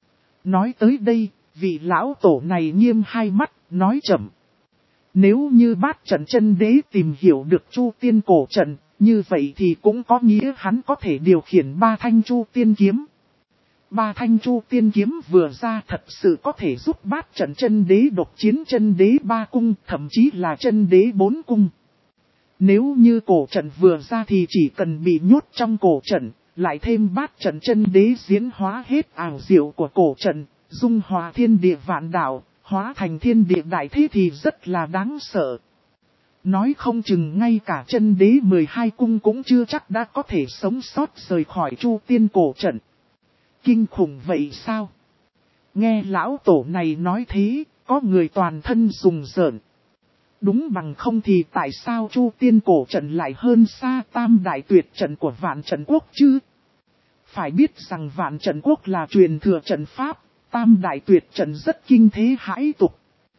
Nói tới đây, vị lão tổ này nghiêm hai mắt, nói chậm. Nếu như bát trận chân đế tìm hiểu được Chu Tiên cổ trận, như vậy thì cũng có nghĩa hắn có thể điều khiển 3 thanh Chu Tiên kiếm. 3 thanh Chu Tiên kiếm vừa ra thật sự có thể giúp bát trận chân đế độc chiến chân đế 3 cung, thậm chí là chân đế 4 cung. Nếu như cổ trận vừa ra thì chỉ cần bị nhốt trong cổ trận, lại thêm bát trận chân đế diễn hóa hết ảo diệu của cổ trận, dung hòa thiên địa vạn đạo. Hóa thành thiên địa đại thế thì rất là đáng sợ. Nói không chừng ngay cả chân đế 12 cung cũng chưa chắc đã có thể sống sót rời khỏi Chu Tiên cổ trận. Kinh khủng vậy sao? Nghe lão tổ này nói thế, có người toàn thân rùng rợn. Đúng bằng không thì tại sao Chu Tiên cổ trận lại hơn xa Tam Đại Tuyệt trận của Vạn Trận Quốc chứ? Phải biết rằng Vạn Trận Quốc là truyền thừa trận pháp. Tam Đại Tuyệt trận rất kinh thế hãi tục.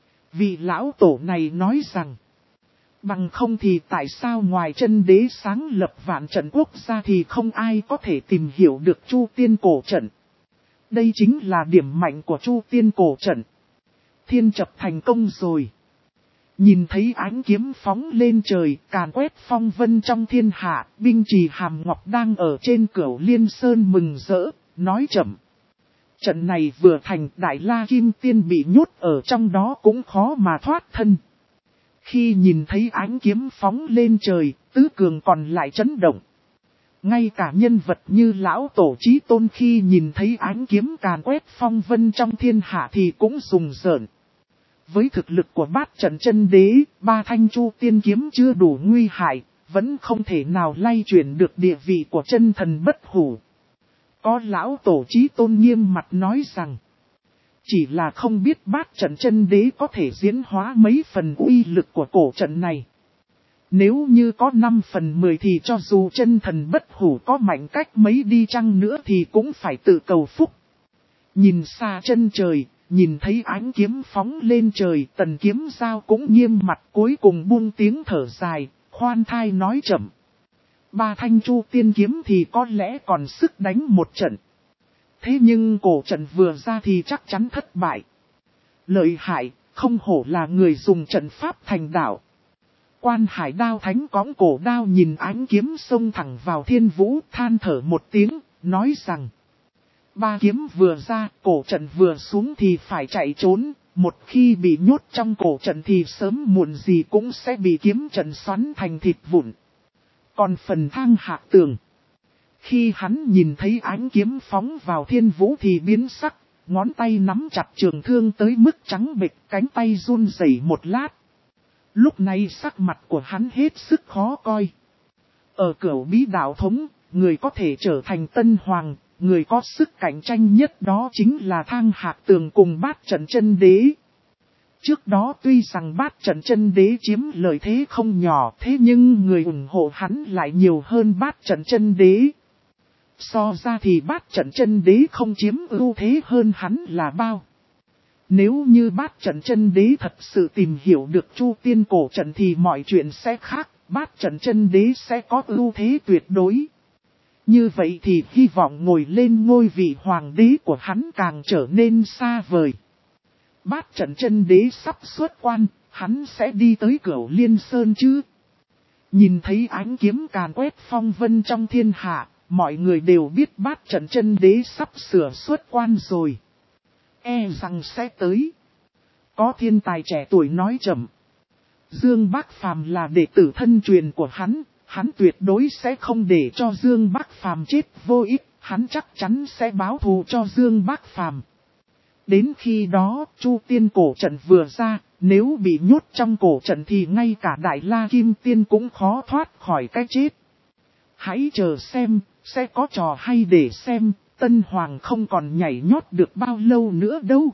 Vị lão tổ này nói rằng. Bằng không thì tại sao ngoài chân đế sáng lập Vạn Trận Quốc ra thì không ai có thể tìm hiểu được Chu Tiên cổ trận. Đây chính là điểm mạnh của Chu Tiên cổ trận. Thiên chập thành công rồi. Nhìn thấy ánh kiếm phóng lên trời, càn quét phong vân trong thiên hạ, binh trì Hàm Ngọc đang ở trên Cửu Liên Sơn mừng rỡ, nói chậm. Trận này vừa thành, Đại La Kim Tiên bị nhốt ở trong đó cũng khó mà thoát thân. Khi nhìn thấy ánh kiếm phóng lên trời, tứ cường còn lại chấn động. Ngay cả nhân vật như Lão Tổ Chí Tôn khi nhìn thấy ánh kiếm càn quét phong vân trong thiên hạ thì cũng rùng rợn. Với thực lực của Bát Trận Chân Đế, ba thanh Chu Tiên kiếm chưa đủ nguy hại, vẫn không thể nào lay chuyển được địa vị của chân thần bất hủ. Có Lão Tổ Chí Tôn nghiêm mặt nói rằng, chỉ là không biết Bát Trận Chân Đế có thể diễn hóa mấy phần uy lực của cổ trận này. Nếu như có 5 phần 10 thì cho dù chân thần bất hủ có mạnh cách mấy đi chăng nữa thì cũng phải tự cầu phúc. Nhìn xa chân trời, nhìn thấy ánh kiếm phóng lên trời, Tần Kiếm Giao cũng nghiêm mặt cuối cùng buông tiếng thở dài, khoan thai nói chậm. Ba thanh Chu Tiên kiếm thì có lẽ còn sức đánh một trận. Thế nhưng cổ trận vừa ra thì chắc chắn thất bại. Lợi hại, không hổ là người dùng trận pháp thành đạo. Quan Hải Đao Thánh cõng cổ đao nhìn ánh kiếm xông thẳng vào thiên vũ, than thở một tiếng, nói rằng. Ba kiếm vừa ra, cổ trận vừa xuống thì phải chạy trốn, một khi bị nhốt trong cổ trận thì sớm muộn gì cũng sẽ bị kiếm trận xoắn thành thịt vụn. Còn phần Thang Hạc Tường, khi hắn nhìn thấy ánh kiếm phóng vào thiên vũ thì biến sắc, ngón tay nắm chặt trường thương tới mức trắng bệch, cánh tay run rẩy một lát. Lúc này sắc mặt của hắn hết sức khó coi. Ở Cửu Bí Đạo Thống, người có thể trở thành Tân Hoàng, người có sức cạnh tranh nhất đó chính là Thang Hạc Tường cùng Bát Trận Chân Đế. Trước đó tuy rằng Bát Trận Chân Đế chiếm lợi thế không nhỏ, thế nhưng người ủng hộ hắn lại nhiều hơn Bát Trận Chân Đế. So ra thì Bát Trận Chân Đế không chiếm ưu thế hơn hắn là bao. Nếu như Bát Trận Chân Đế thật sự tìm hiểu được Chu Tiên cổ trận thì mọi chuyện sẽ khác, Bát Trận Chân Đế sẽ có ưu thế tuyệt đối. Như vậy thì hy vọng ngồi lên ngôi vị hoàng đế của hắn càng trở nên xa vời. Bát Trận Chân Đế sắp xuất quan, hắn sẽ đi tới Cửu Liên Sơn chứ? Nhìn thấy ánh kiếm càn quét phong vân trong thiên hạ, mọi người đều biết Bát Trận Chân Đế sắp sửa xuất quan rồi. E rằng sẽ tới. Có thiên tài trẻ tuổi nói chậm. Dương Bác Phàm là đệ tử thân truyền của hắn tuyệt đối sẽ không để cho Dương Bác Phàm chết vô ích, hắn chắc chắn sẽ báo thù cho Dương Bác Phàm. Đến khi đó, Chu Tiên cổ trận vừa ra, nếu bị nhốt trong cổ trận thì ngay cả Đại La Kim Tiên cũng khó thoát khỏi cái chết. Hãy chờ xem, sẽ có trò hay để xem, Tân Hoàng không còn nhảy nhót được bao lâu nữa đâu.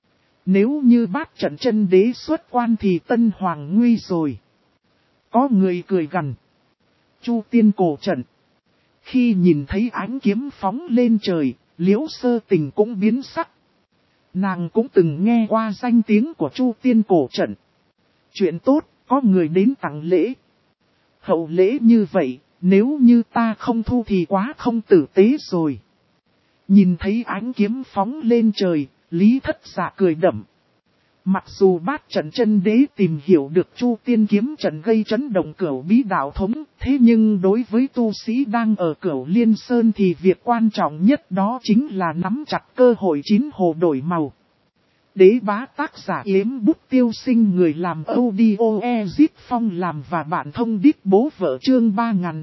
Nếu như Bát Trận Chân Đế xuất quan thì Tân Hoàng nguy rồi. Có người cười gằn. Chu Tiên cổ trận. Khi nhìn thấy ánh kiếm phóng lên trời, Liễu Sơ Tình cũng biến sắc. Nàng cũng từng nghe qua danh tiếng của Chu Tiên cổ trận. Chuyện tốt, có người đến tặng lễ. Hậu lễ như vậy, nếu như ta không thu thì quá không tử tế rồi. Nhìn thấy ánh kiếm phóng lên trời, Lý Thất Dạ cười đậm. Mặc dù Bát Trận Chân Đế tìm hiểu được Chu Tiên kiếm trận gây chấn động Cửu Bí Đạo Thống, thế nhưng đối với tu sĩ đang ở Cửu Liên Sơn thì việc quan trọng nhất đó chính là nắm chặt cơ hội chín hồ đổi màu. Đế Bá tác giả Yếm Bút Tiêu Sinh, người làm audio Ezit Phong làm và bạn thông đít bố vợ chương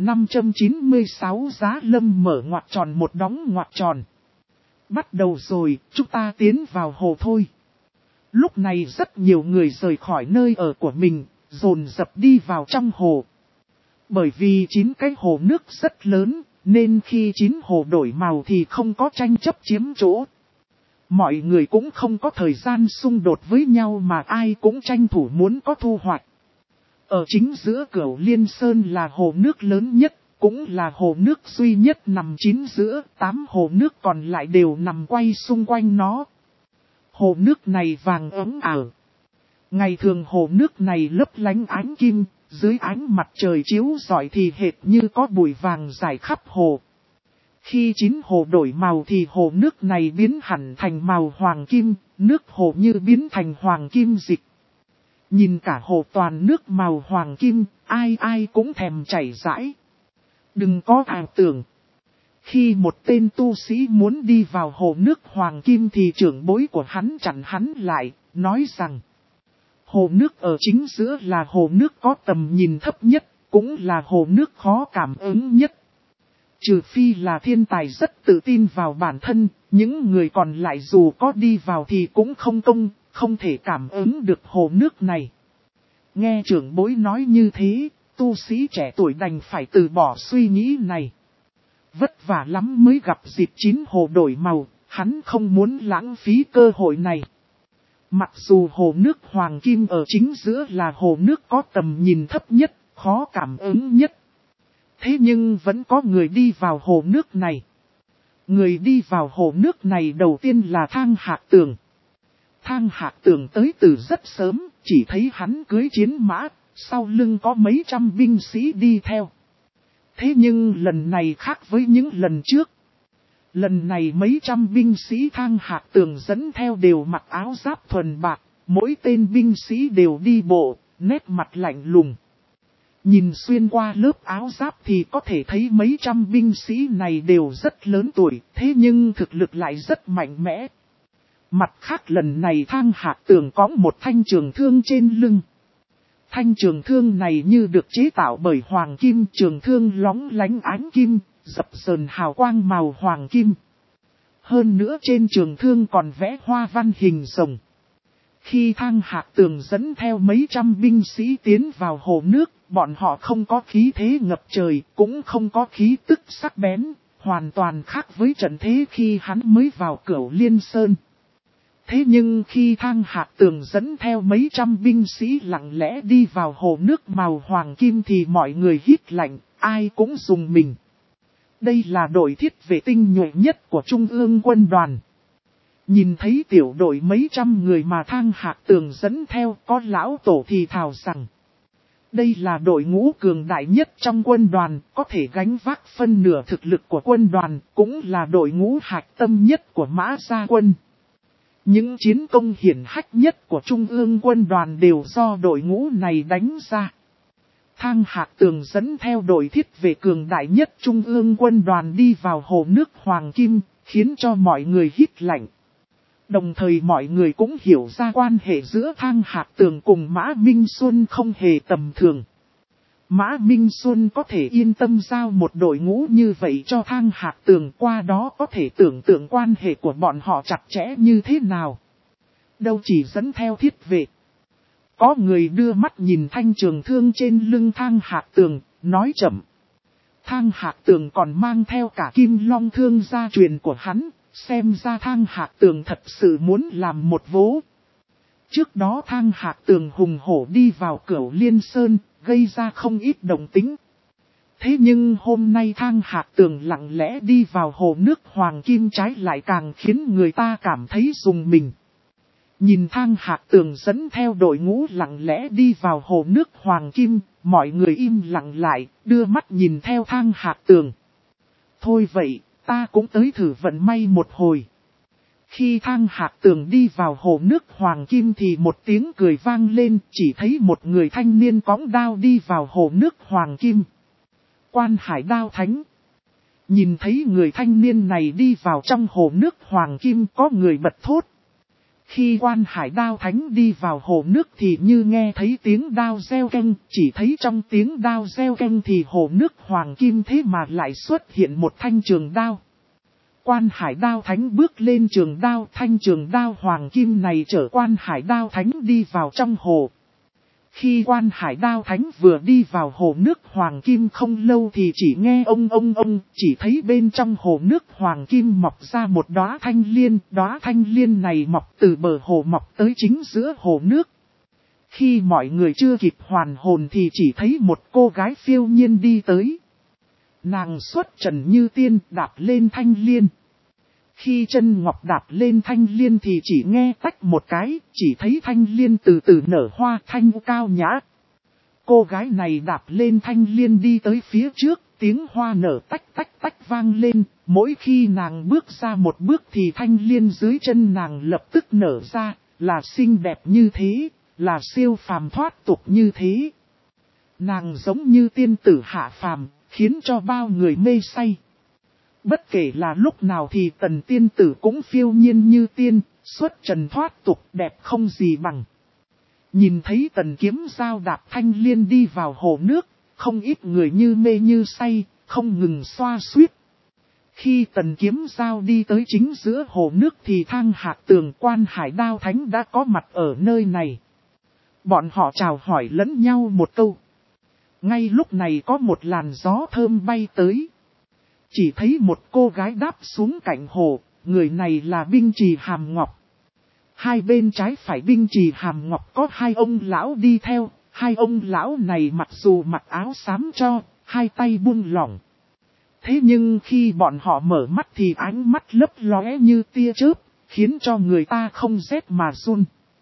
3596 Giá Lâm mở ngoặc tròn một đóng ngoặc tròn. Bắt đầu rồi, chúng ta tiến vào hồ thôi. Lúc này rất nhiều người rời khỏi nơi ở của mình, dồn dập đi vào trong hồ. Bởi vì 9 cái hồ nước rất lớn, nên khi 9 hồ đổi màu thì không có tranh chấp chiếm chỗ. Mọi người cũng không có thời gian xung đột với nhau mà ai cũng tranh thủ muốn có thu hoạch. Ở chính giữa Cửu Liên Sơn là hồ nước lớn nhất, cũng là hồ nước duy nhất nằm chính giữa, 8 hồ nước còn lại đều nằm quay xung quanh nó. Hồ nước này vàng ấm ảo. Ngày thường hồ nước này lấp lánh ánh kim, dưới ánh mặt trời chiếu rọi thì hệt như có bụi vàng rải khắp hồ. Khi chín hồ đổi màu thì hồ nước này biến hẳn thành màu hoàng kim, nước hồ như biến thành hoàng kim dịch. Nhìn cả hồ toàn nước màu hoàng kim, ai ai cũng thèm chảy rãi. Đừng có ảo tưởng. Khi một tên tu sĩ muốn đi vào hồ nước hoàng kim thì trưởng bối của hắn chặn hắn lại, nói rằng hồ nước ở chính giữa là hồ nước có tầm nhìn thấp nhất, cũng là hồ nước khó cảm ứng nhất. Trừ phi là thiên tài rất tự tin vào bản thân, những người còn lại dù có đi vào thì cũng không thể cảm ứng được hồ nước này. Nghe trưởng bối nói như thế, tu sĩ trẻ tuổi đành phải từ bỏ suy nghĩ này. Vất vả lắm mới gặp dịp chín hồ đổi màu, hắn không muốn lãng phí cơ hội này. Mặc dù hồ nước hoàng kim ở chính giữa là hồ nước có tầm nhìn thấp nhất, khó cảm ứng nhất. Thế nhưng vẫn có người đi vào hồ nước này. Người đi vào hồ nước này đầu tiên là Thang Hạc Tường. Thang Hạc Tường tới từ rất sớm, chỉ thấy hắn cưỡi chiến mã, sau lưng có mấy trăm binh sĩ đi theo. Thế nhưng lần này khác với những lần trước. Lần này mấy trăm binh sĩ Thang Hạc Tường dẫn theo đều mặc áo giáp thuần bạc, mỗi tên binh sĩ đều đi bộ, nét mặt lạnh lùng. Nhìn xuyên qua lớp áo giáp thì có thể thấy mấy trăm binh sĩ này đều rất lớn tuổi, thế nhưng thực lực lại rất mạnh mẽ. Mặt khác lần này Thang Hạc Tường có một thanh trường thương trên lưng. Thanh trường thương này như được chế tạo bởi hoàng kim, trường thương lóng lánh ánh kim, dập dờn hào quang màu hoàng kim. Hơn nữa trên trường thương còn vẽ hoa văn hình rồng. Khi Thang Hạc Tường dẫn theo mấy trăm binh sĩ tiến vào hồ nước, bọn họ không có khí thế ngập trời, cũng không có khí tức sắc bén, hoàn toàn khác với trận thế khi hắn mới vào Cửu Liên Sơn. Thế nhưng khi Thang Hạc Tường dẫn theo mấy trăm binh sĩ lặng lẽ đi vào hồ nước màu hoàng kim thì mọi người hít lạnh, ai cũng dùng mình. Đây là đội thiết vệ tinh nhuệ nhất của Trung ương quân đoàn. Nhìn thấy tiểu đội mấy trăm người mà Thang Hạc Tường dẫn theo, có lão tổ thì thào rằng đây là đội ngũ cường đại nhất trong quân đoàn, có thể gánh vác phân nửa thực lực của quân đoàn, cũng là đội ngũ hạch tâm nhất của Mã Gia Quân. Những chiến công hiển hách nhất của Trung ương quân đoàn đều do đội ngũ này đánh ra. Thang Hạc Tường dẫn theo đội thiết vệ cường đại nhất Trung ương quân đoàn đi vào hồ nước Hoàng Kim, khiến cho mọi người hít lạnh. Đồng thời mọi người cũng hiểu ra quan hệ giữa Thang Hạc Tường cùng Mã Minh Xuân không hề tầm thường. Mã Minh Xuân có thể yên tâm giao một đội ngũ như vậy cho Thang Hạc Tường, qua đó có thể tưởng tượng quan hệ của bọn họ chặt chẽ như thế nào. Đâu chỉ dẫn theo thiết vệ. Có người đưa mắt nhìn thanh trường thương trên lưng Thang Hạc Tường, nói chậm. Thang Hạc Tường còn mang theo cả kim long thương gia truyền của hắn, xem ra Thang Hạc Tường thật sự muốn làm một vố. Trước đó Thang Hạc Tường hùng hổ đi vào Cửu Liên Sơn, gây ra không ít động tĩnh. Thế nhưng hôm nay Thang Hạc Tường lặng lẽ đi vào hồ nước Hoàng Kim trái lại càng khiến người ta cảm thấy rùng mình. Nhìn Thang Hạc Tường dẫn theo đội ngũ lặng lẽ đi vào hồ nước Hoàng Kim, mọi người im lặng lại, đưa mắt nhìn theo Thang Hạc Tường. Thôi vậy, ta cũng tới thử vận may một hồi. Khi Thang Hạc Tường đi vào hồ nước Hoàng Kim thì một tiếng cười vang lên, chỉ thấy một người thanh niên cõng đao đi vào hồ nước Hoàng Kim. Quan Hải Đao Thánh. Nhìn thấy người thanh niên này đi vào trong hồ nước Hoàng Kim, có người bật thốt. Khi Quan Hải Đao Thánh đi vào hồ nước thì như nghe thấy tiếng đao reo keng, chỉ thấy trong tiếng đao reo keng thì hồ nước Hoàng Kim thế mà lại xuất hiện một thanh trường đao. Quan Hải Đao Thánh bước lên trường đao, thanh trường đao Hoàng Kim này chở Quan Hải Đao Thánh đi vào trong hồ. Khi Quan Hải Đao Thánh vừa đi vào hồ nước Hoàng Kim không lâu thì chỉ nghe ông, chỉ thấy bên trong hồ nước Hoàng Kim mọc ra một đóa thanh liên này mọc từ bờ hồ mọc tới chính giữa hồ nước. Khi mọi người chưa kịp hoàn hồn thì chỉ thấy một cô gái phiêu nhiên đi tới. Nàng xuất trần như tiên đạp lên thanh liên. Khi chân ngọc đạp lên thanh liên thì chỉ nghe tách một cái, chỉ thấy thanh liên từ từ nở hoa thanh cao nhã. Cô gái này đạp lên thanh liên đi tới phía trước, tiếng hoa nở tách tách tách vang lên. Mỗi khi nàng bước ra một bước thì thanh liên dưới chân nàng lập tức nở ra, là xinh đẹp như thế, là siêu phàm thoát tục như thế. Nàng giống như tiên tử hạ phàm, khiến cho bao người mê say. Bất kể là lúc nào thì tần tiên tử cũng phiêu nhiên như tiên, xuất trần thoát tục đẹp không gì bằng. Nhìn thấy tần kiếm dao đạp thanh liên đi vào hồ nước, không ít người như mê như say, không ngừng xoa xuýt. Khi tần kiếm dao đi tới chính giữa hồ nước thì Thang Hạc Tường Quan Hải Đao Thánh đã có mặt ở nơi này. Bọn họ chào hỏi lẫn nhau một câu. Ngay lúc này có một làn gió thơm bay tới. Chỉ thấy một cô gái đáp xuống cạnh hồ, người này là Binh Trì Hàm Ngọc. Hai bên trái phải Binh Trì Hàm Ngọc có hai ông lão đi theo, hai ông lão này mặc dù mặc áo xám cho, hai tay buông lỏng. Thế nhưng khi bọn họ mở mắt thì ánh mắt lấp lóe như tia chớp, khiến cho người ta không rét mà run.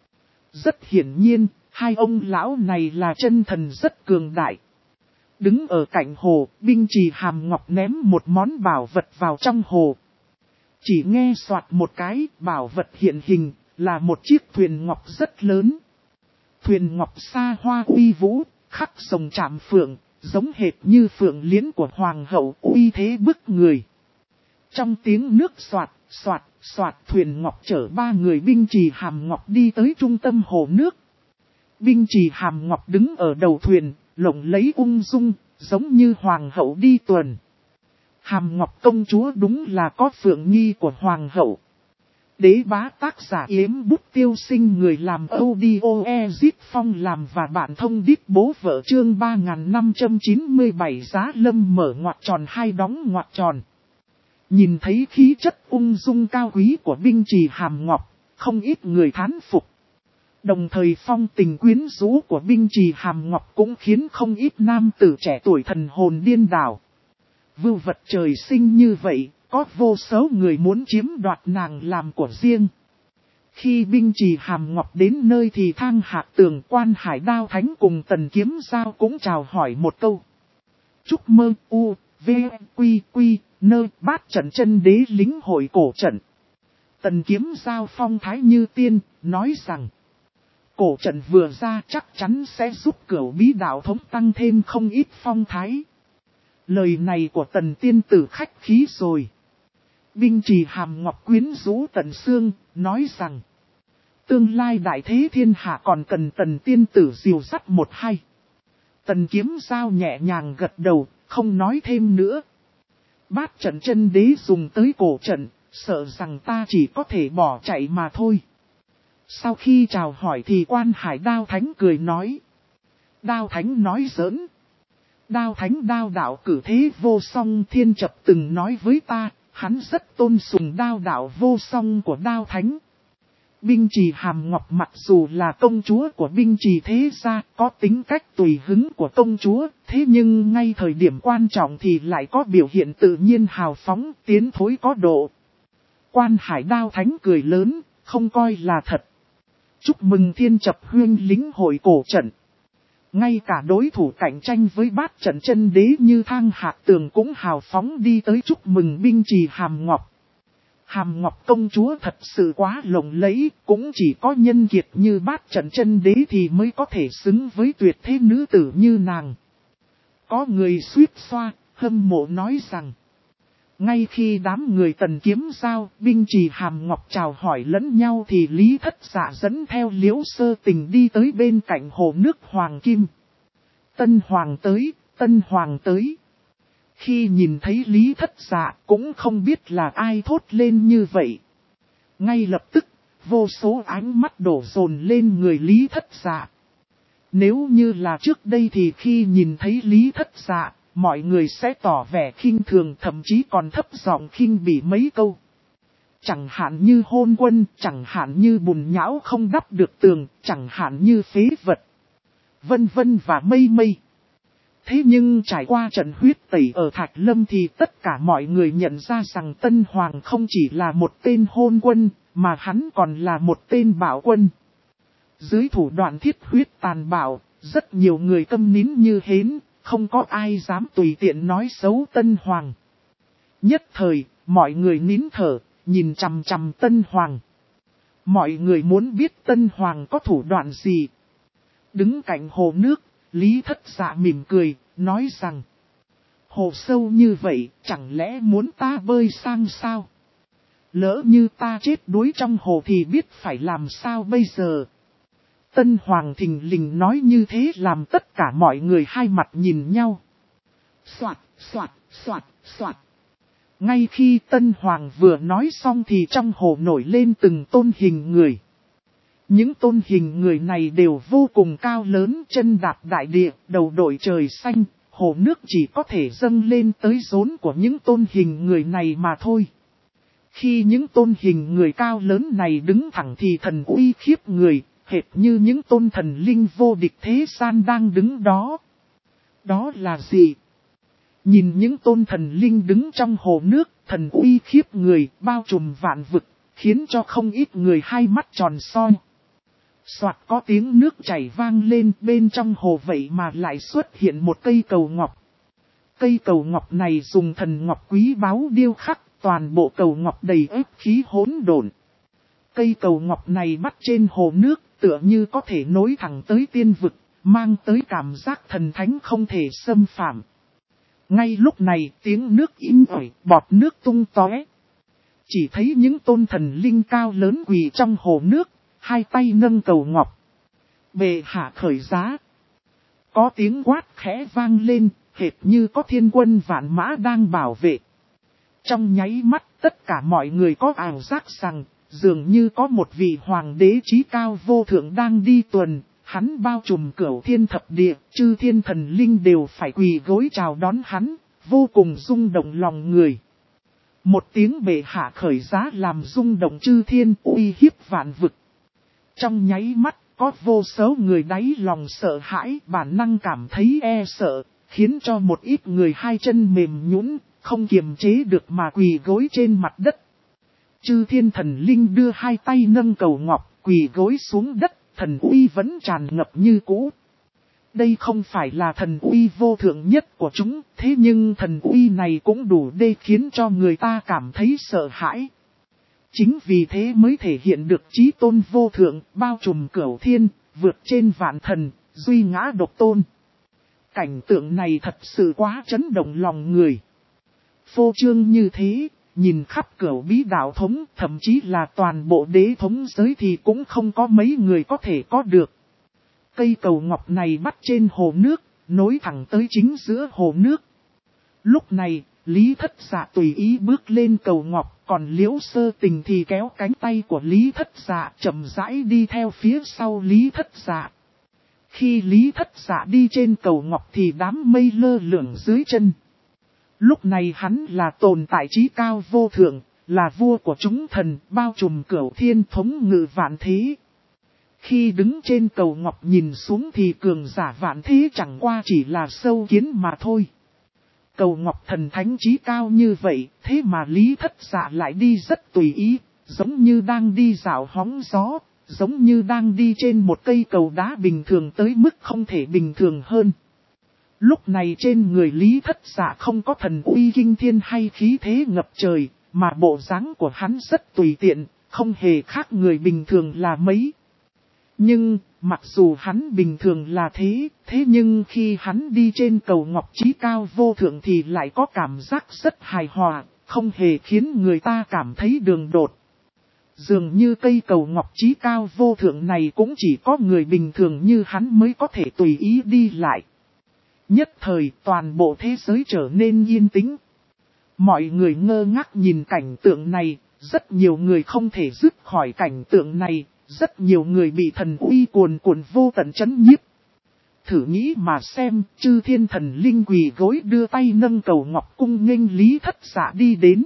Rất hiển nhiên, hai ông lão này là chân thần rất cường đại. Đứng ở cạnh hồ, Binh Trì Hàm Ngọc ném một món bảo vật vào trong hồ. Chỉ nghe soạt một cái, bảo vật hiện hình, là một chiếc thuyền ngọc rất lớn. Thuyền ngọc xa hoa uy vũ, khắc rồng chạm phượng, giống hệt như phượng liễn của hoàng hậu uy thế bức người. Trong tiếng nước soạt, soạt, soạt thuyền ngọc chở ba người Binh Trì Hàm Ngọc đi tới trung tâm hồ nước. Binh Trì Hàm Ngọc đứng ở đầu thuyền, lộng lấy ung dung, giống như hoàng hậu đi tuần. Hàm Ngọc công chúa đúng là có phượng nghi của hoàng hậu. Đế bá tác giả Yếm Bút Tiêu Sinh, người làm audio Ezit Phong làm và bạn thông điệp bố vợ, chương 3597 Giá Lâm mở ngoặc tròn hai đóng ngoặc tròn. Nhìn thấy khí chất ung dung cao quý của Binh Trì Hàm Ngọc, không ít người thán phục. Đồng thời phong tình quyến rũ của Binh Trì Hàm Ngọc cũng khiến không ít nam tử trẻ tuổi thần hồn điên đảo. Vưu vật trời sinh như vậy, có vô số người muốn chiếm đoạt nàng làm của riêng. Khi Binh Trì Hàm Ngọc đến nơi thì Thang Hạc Tường Quan Hải Đao Thánh cùng Tần Kiếm Dao cũng chào hỏi một câu. Chúc mơ u, v, quy, quy, nơ bát trận chân đế lính hội cổ trận. Tần Kiếm Dao phong thái như tiên, nói rằng. Cổ trận vừa ra chắc chắn sẽ giúp cửu bí đạo thống tăng thêm không ít phong thái. Lời này của Tần tiên tử khách khí rồi. Binh Trì Hàm Ngọc quyến rũ Tần Sương, nói rằng. Tương lai đại thế thiên hạ còn cần Tần tiên tử dìu dắt một hai. Tần Kiếm Dao nhẹ nhàng gật đầu, không nói thêm nữa. Bát trận chân đế dùng tới cổ trận, sợ rằng ta chỉ có thể bỏ chạy mà thôi. Sau khi chào hỏi thì Quan Hải Đao Thánh cười nói. Đao Thánh nói giỡn. Đao Thánh đao đạo cử thế vô song thiên chập từng nói với ta, hắn rất tôn sùng đao đạo vô song của Đao Thánh. Binh Trì Hàm Ngọc mặc dù là công chúa của Binh Trì thế gia, có tính cách tùy hứng của công chúa, thế nhưng ngay thời điểm quan trọng thì lại có biểu hiện tự nhiên hào phóng, tiến thối có độ. Quan Hải Đao Thánh cười lớn, không coi là thật. Chúc mừng thiên chập huyên lính hội cổ trận. Ngay cả đối thủ cạnh tranh với bát trận chân đế như Thang Hạc Tường cũng hào phóng đi tới chúc mừng Binh Trì Hàm Ngọc. Hàm Ngọc công chúa thật sự quá lộng lẫy, cũng chỉ có nhân kiệt như bát trận chân đế thì mới có thể xứng với tuyệt thế nữ tử như nàng. Có người suýt xoa, hâm mộ nói rằng. Ngay khi đám người Tần Kiếm Dao, Binh Trì Hàm Ngọc chào hỏi lẫn nhau thì Lý Thất Dạ dẫn theo Liễu Sơ Tình đi tới bên cạnh hồ nước Hoàng Kim. Tân Hoàng tới, Tân Hoàng tới. Khi nhìn thấy Lý Thất Dạ cũng không biết là ai thốt lên như vậy. Ngay lập tức, vô số ánh mắt đổ dồn lên người Lý Thất Dạ. Nếu như là trước đây thì khi nhìn thấy Lý Thất Dạ, mọi người sẽ tỏ vẻ khinh thường, thậm chí còn thấp giọng khinh bỉ mấy câu. Chẳng hạn như hôn quân, chẳng hạn như bùn nhão không đắp được tường, chẳng hạn như phế vật. Vân vân và mây mây. Thế nhưng trải qua trận huyết tẩy ở Thạch Lâm thì tất cả mọi người nhận ra rằng Tân Hoàng không chỉ là một tên hôn quân, mà hắn còn là một tên bảo quân. Dưới thủ đoạn thiết huyết tàn bạo, Rất nhiều người câm nín như hến, không có ai dám tùy tiện nói xấu Tân Hoàng. Nhất thời, mọi người nín thở, nhìn chằm chằm Tân Hoàng. Mọi người muốn biết Tân Hoàng có thủ đoạn gì. Đứng cạnh hồ nước, Lý Thất Dạ mỉm cười, nói rằng: hồ sâu như vậy, chẳng lẽ muốn ta bơi sang sao? Lỡ như ta chết đuối trong hồ thì biết phải làm sao bây giờ? Tân Hoàng thình lình nói như thế làm tất cả mọi người hai mặt nhìn nhau. Soạt, soạt, soạt, soạt. Ngay khi Tân Hoàng vừa nói xong thì trong hồ nổi lên từng tôn hình người. Những tôn hình người này đều vô cùng cao lớn, chân đạp đại địa, đầu đội trời xanh, hồ nước chỉ có thể dâng lên tới rốn của những tôn hình người này mà thôi. Khi những tôn hình người cao lớn này đứng thẳng thì thần uy khiếp người, hệt như những tôn thần linh vô địch thế gian đang đứng đó. Đó là gì? Nhìn những tôn thần linh đứng trong hồ nước, thần uy khiếp người, bao trùm vạn vực, khiến cho không ít người hai mắt tròn soi. Soạt có tiếng nước chảy vang lên, bên trong hồ vậy mà lại xuất hiện một cây cầu ngọc. Cây cầu ngọc này dùng thần ngọc quý báu điêu khắc, toàn bộ cầu ngọc đầy ép khí hỗn độn. Cây cầu ngọc này bắt trên hồ nước, tựa như có thể nối thẳng tới tiên vực, mang tới cảm giác thần thánh không thể xâm phạm. Ngay lúc này tiếng nước im ỏi, bọt nước tung tóe. Chỉ thấy những tôn thần linh cao lớn quỳ trong hồ nước, hai tay nâng cầu ngọc. Bệ hạ khởi giá. Có tiếng quát khẽ vang lên, hệt như có thiên quân vạn mã đang bảo vệ. Trong nháy mắt tất cả mọi người có ảo giác rằng, dường như có một vị hoàng đế chí cao vô thượng đang đi tuần, hắn bao trùm cửu thiên thập địa, chư thiên thần linh đều phải quỳ gối chào đón hắn, vô cùng rung động lòng người. Một tiếng bệ hạ khởi giá làm rung động chư thiên, uy hiếp vạn vực. Trong nháy mắt, có vô số người đáy lòng sợ hãi, bản năng cảm thấy e sợ, khiến cho một ít người hai chân mềm nhũn, không kiềm chế được mà quỳ gối trên mặt đất. Chư thiên thần linh đưa hai tay nâng cầu ngọc, quỳ gối xuống đất, thần uy vẫn tràn ngập như cũ. Đây không phải là thần uy vô thượng nhất của chúng, thế nhưng thần uy này cũng đủ để khiến cho người ta cảm thấy sợ hãi. Chính vì thế mới thể hiện được chí tôn vô thượng, bao trùm cửu thiên, vượt trên vạn thần, duy ngã độc tôn. Cảnh tượng này thật sự quá chấn động lòng người. Phô trương như thế, nhìn khắp cửu bí đạo thống, thậm chí là toàn bộ đế thống giới thì cũng không có mấy người có thể có được. Cây cầu ngọc này bắt trên hồ nước, nối thẳng tới chính giữa hồ nước. Lúc này, Lý Thất Dạ tùy ý bước lên cầu ngọc, còn Liễu Sơ Tình thì kéo cánh tay của Lý Thất Dạ chậm rãi đi theo phía sau Lý Thất Dạ. Khi Lý Thất Dạ đi trên cầu ngọc thì đám mây lơ lửng dưới chân. Lúc này hắn là tồn tại chí cao vô thượng, là vua của chúng thần, bao trùm cửu thiên thống ngự vạn thế. Khi đứng trên cầu ngọc nhìn xuống thì cường giả vạn thế chẳng qua chỉ là sâu kiến mà thôi. Cầu ngọc thần thánh chí cao như vậy, thế mà Lý Thất Dạ lại đi rất tùy ý, giống như đang đi dạo hóng gió, giống như đang đi trên một cây cầu đá bình thường tới mức không thể bình thường hơn. Lúc này trên người Lý Thất Dạ không có thần uy kinh thiên hay khí thế ngập trời, mà bộ dáng của hắn rất tùy tiện, không hề khác người bình thường là mấy. Nhưng, mặc dù hắn bình thường là thế nhưng khi hắn đi trên cầu ngọc chí cao vô thượng thì lại có cảm giác rất hài hòa, không hề khiến người ta cảm thấy đường đột. Dường như cây cầu ngọc chí cao vô thượng này cũng chỉ có người bình thường như hắn mới có thể tùy ý đi lại. Nhất thời toàn bộ thế giới trở nên yên tĩnh. Mọi người ngơ ngác nhìn cảnh tượng này, rất nhiều người không thể dứt khỏi cảnh tượng này, rất nhiều người bị thần uy cuồn cuộn vô tận chấn nhiếp. Thử nghĩ mà xem, chư thiên thần linh quỳ gối đưa tay nâng cầu ngọc cung nghênh Lý Thất Dạ đi đến.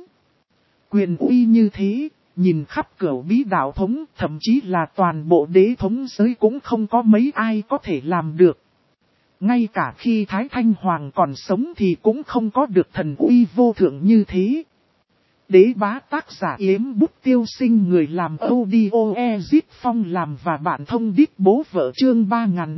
Quyền uy như thế, nhìn khắp cửu bí đạo thống, thậm chí là toàn bộ đế thống giới cũng không có mấy ai có thể làm được. Ngay cả khi Thái Thanh Hoàng còn sống thì cũng không có được thần uy vô thượng như thế. Đế bá tác giả Yếm Bút Tiêu Sinh, người làm audio Ezit Phong làm và bạn thông đít bố vợ, chương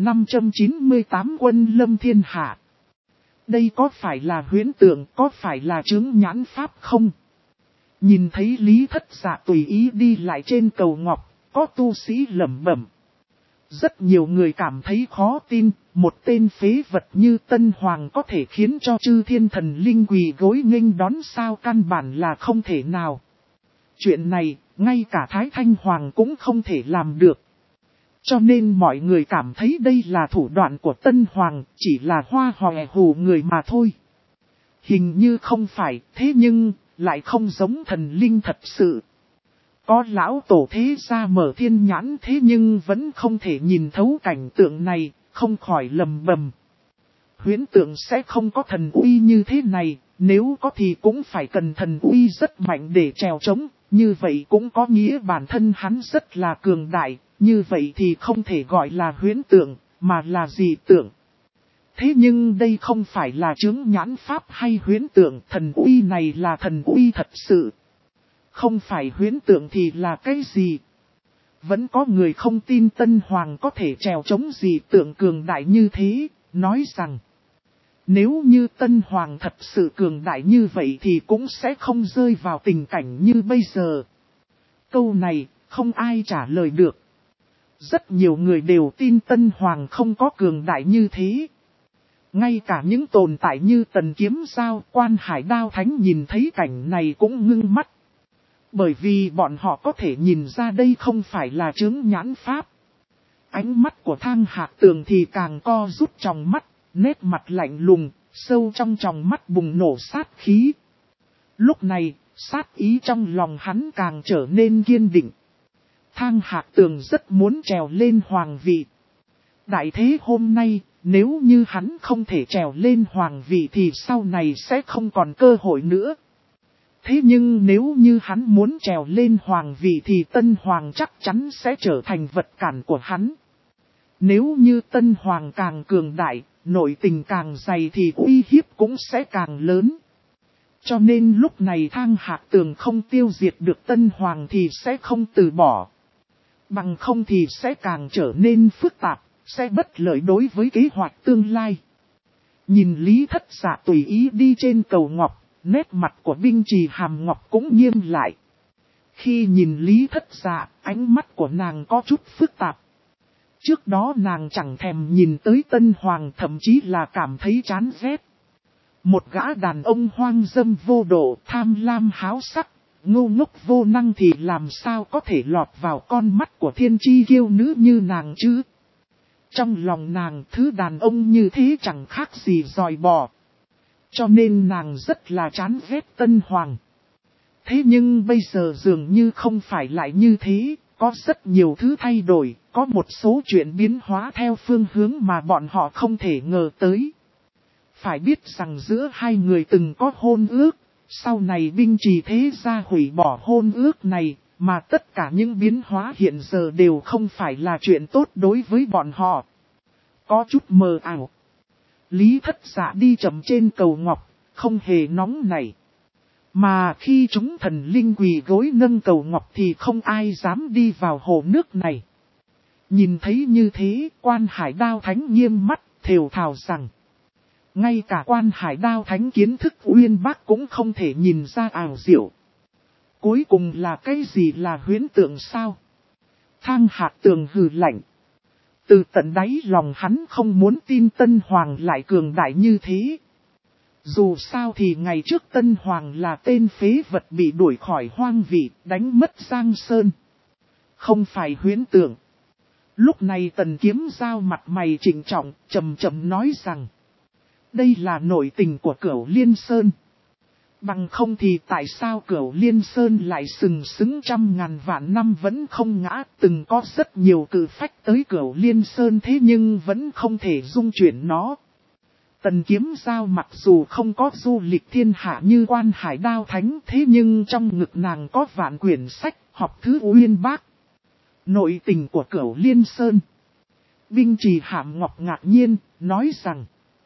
3598 quân lâm thiên hạ. Đây có phải là huyễn tượng, có phải là chứng nhãn pháp không? Nhìn thấy Lý Thất Dạ tùy ý đi lại trên cầu ngọc, có tu sĩ lẩm bẩm. Rất nhiều người cảm thấy khó tin, một tên phế vật như Tân Hoàng có thể khiến cho chư thiên thần linh quỳ gối nghênh đón, sao căn bản là không thể nào. Chuyện này, ngay cả Thái Thanh Hoàng cũng không thể làm được. Cho nên mọi người cảm thấy đây là thủ đoạn của Tân Hoàng, chỉ là hoa hòe hù người mà thôi. Hình như không phải, thế nhưng, lại không giống thần linh thật sự. Có lão tổ thế gia mở thiên nhãn thế nhưng vẫn không thể nhìn thấu cảnh tượng này, không khỏi lầm bầm. Huyễn tượng sẽ không có thần uy như thế này, nếu có thì cũng phải cần thần uy rất mạnh để trèo trống, như vậy cũng có nghĩa bản thân hắn rất là cường đại, như vậy thì không thể gọi là huyễn tượng, mà là dị tượng. Thế nhưng đây không phải là chứng nhãn pháp hay huyễn tượng, thần uy này là thần uy thật sự. Không phải huyễn tượng thì là cái gì? Vẫn có người không tin Tân Hoàng có thể trèo chống dị tượng cường đại như thế, nói rằng nếu như Tân Hoàng thật sự cường đại như vậy thì cũng sẽ không rơi vào tình cảnh như bây giờ. Câu này không ai trả lời được. Rất nhiều người đều tin Tân Hoàng không có cường đại như thế. Ngay cả những tồn tại như Tần Kiếm Giao, Quan Hải Đao Thánh nhìn thấy cảnh này cũng ngưng mắt. Bởi vì bọn họ có thể nhìn ra đây không phải là chứng nhãn pháp. Ánh mắt của Thang Hạc Tường thì càng co rút trong mắt, nét mặt lạnh lùng, sâu trong tròng mắt bùng nổ sát khí. Lúc này, sát ý trong lòng hắn càng trở nên kiên định. Thang Hạc Tường rất muốn trèo lên hoàng vị. Đại thế hôm nay, nếu như hắn không thể trèo lên hoàng vị thì sau này sẽ không còn cơ hội nữa. Thế nhưng nếu như hắn muốn trèo lên hoàng vị thì Tân Hoàng chắc chắn sẽ trở thành vật cản của hắn. Nếu như Tân Hoàng càng cường đại, nội tình càng dày thì uy hiếp cũng sẽ càng lớn. Cho nên lúc này Thang Hạc Tường không tiêu diệt được Tân Hoàng thì sẽ không từ bỏ. Bằng không thì sẽ càng trở nên phức tạp, sẽ bất lợi đối với kế hoạch tương lai. Nhìn Lý Thất Dạ tùy ý đi trên cầu ngọc. Nét mặt của Binh Trì Hàm Ngọc cũng nghiêm lại. Khi nhìn Lý Thất Dạ, ánh mắt của nàng có chút phức tạp. Trước đó nàng chẳng thèm nhìn tới Tân Hoàng, thậm chí là cảm thấy chán ghét. Một gã đàn ông hoang dâm vô độ, tham lam háo sắc, ngu ngốc vô năng thì làm sao có thể lọt vào con mắt của thiên chi kiêu nữ như nàng chứ. Trong lòng nàng, thứ đàn ông như thế chẳng khác gì dòi bò. Cho nên nàng rất là chán ghét Tân Hoàng. Thế nhưng bây giờ dường như không phải lại như thế, có rất nhiều thứ thay đổi, có một số chuyện biến hóa theo phương hướng mà bọn họ không thể ngờ tới. Phải biết rằng giữa hai người từng có hôn ước, sau này Binh Trì thế gia hủy bỏ hôn ước này, mà tất cả những biến hóa hiện giờ đều không phải là chuyện tốt đối với bọn họ. Có chút mờ ảo. Lý Thất Dạ đi chậm trên cầu ngọc, không hề nóng nảy. Mà khi chúng thần linh quỳ gối nâng cầu ngọc thì không ai dám đi vào hồ nước này. Nhìn thấy như thế, Quan Hải Đao Thánh nghiêm mắt, thều thào rằng. Ngay cả Quan Hải Đao Thánh kiến thức uyên bác cũng không thể nhìn ra ảo diệu. Cuối cùng là cái gì là huyễn tượng sao? Thang Hạc Tường hừ lạnh. Từ tận đáy lòng hắn không muốn tin Tân Hoàng lại cường đại như thế. Dù sao thì ngày trước Tân Hoàng là tên phế vật bị đuổi khỏi hoang vị, đánh mất Giang Sơn. Không phải huyễn tượng. Lúc này Tần Kiếm Giao mặt mày trịnh trọng, trầm trầm nói rằng. Đây là nội tình của Cửu Liên Sơn. Bằng không thì tại sao Cửu Liên Sơn lại sừng sững trăm ngàn vạn năm vẫn không ngã. Từng có rất nhiều cử phách tới Cửu Liên Sơn thế nhưng vẫn không thể dung chuyển nó. Tần Kiếm Giao mặc dù không có du lịch thiên hạ như Quan Hải Đao Thánh thế nhưng trong ngực nàng có vạn quyển sách, học thứ uyên bác. Nội tình của Cửu Liên Sơn. Binh Trì Hàm Ngọc ngạc nhiên, nói rằng.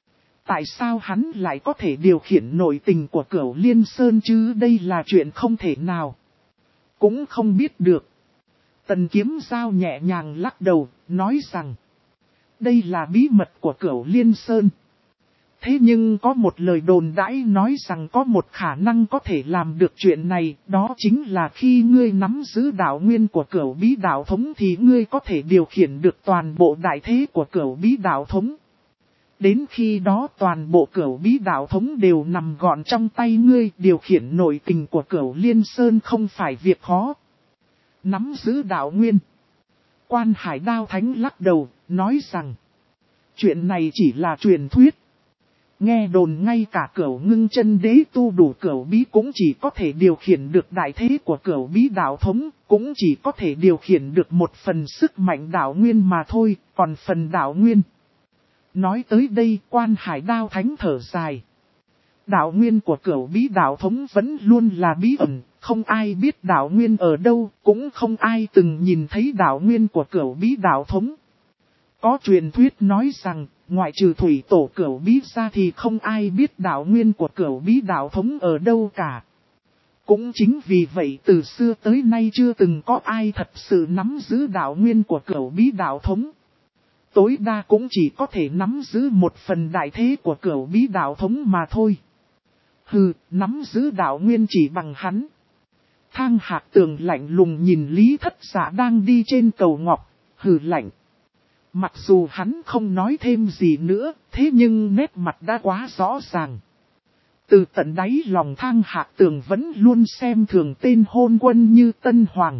Tại sao hắn lại có thể điều khiển nội tình của Cửu Liên Sơn chứ? Đây là chuyện không thể nào. Cũng không biết được. Tần Kiếm Giao nhẹ nhàng lắc đầu, nói rằng đây là bí mật của Cửu Liên Sơn. Thế nhưng có một lời đồn đãi nói rằng có một khả năng có thể làm được chuyện này, đó chính là khi ngươi nắm giữ đạo nguyên của Cửu Bí Đạo Thống thì ngươi có thể điều khiển được toàn bộ đại thế của Cửu Bí Đạo Thống. Đến khi đó toàn bộ Cửu Bí Đạo Thống đều nằm gọn trong tay ngươi, điều khiển nội tình của Cửu Liên Sơn không phải việc khó. Nắm giữ đạo nguyên. Quan Hải Đao Thánh lắc đầu, nói rằng chuyện này chỉ là truyền thuyết. Nghe đồn ngay cả Cửu Ngưng Chân Đế tu đủ Cửu Bí cũng chỉ có thể điều khiển được đại thế của Cửu Bí Đạo Thống, cũng chỉ có thể điều khiển được một phần sức mạnh đạo nguyên mà thôi, còn phần đạo nguyên. Nói tới đây, Quan Hải Đao Thánh thở dài. Đạo nguyên của Cửu Bí Đạo Thống vẫn luôn là bí ẩn, không ai biết đạo nguyên ở đâu, cũng không ai từng nhìn thấy đạo nguyên của Cửu Bí Đạo Thống. Có truyền thuyết nói rằng, ngoại trừ thủy tổ Cửu Bí ra thì không ai biết đạo nguyên của Cửu Bí Đạo Thống ở đâu cả. Cũng chính vì vậy từ xưa tới nay chưa từng có ai thật sự nắm giữ đạo nguyên của Cửu Bí Đạo Thống. Tối đa cũng chỉ có thể nắm giữ một phần đại thế của Cửu Bí Đạo Thống mà thôi. Hừ, nắm giữ đạo nguyên chỉ bằng hắn. Thang Hạc Tường lạnh lùng nhìn Lý Thất Dạ đang đi trên cầu ngọc, hừ lạnh. Mặc dù hắn không nói thêm gì nữa, thế nhưng nét mặt đã quá rõ ràng. Từ tận đáy lòng Thang Hạc Tường vẫn luôn xem thường tên hôn quân như Tân Hoàng.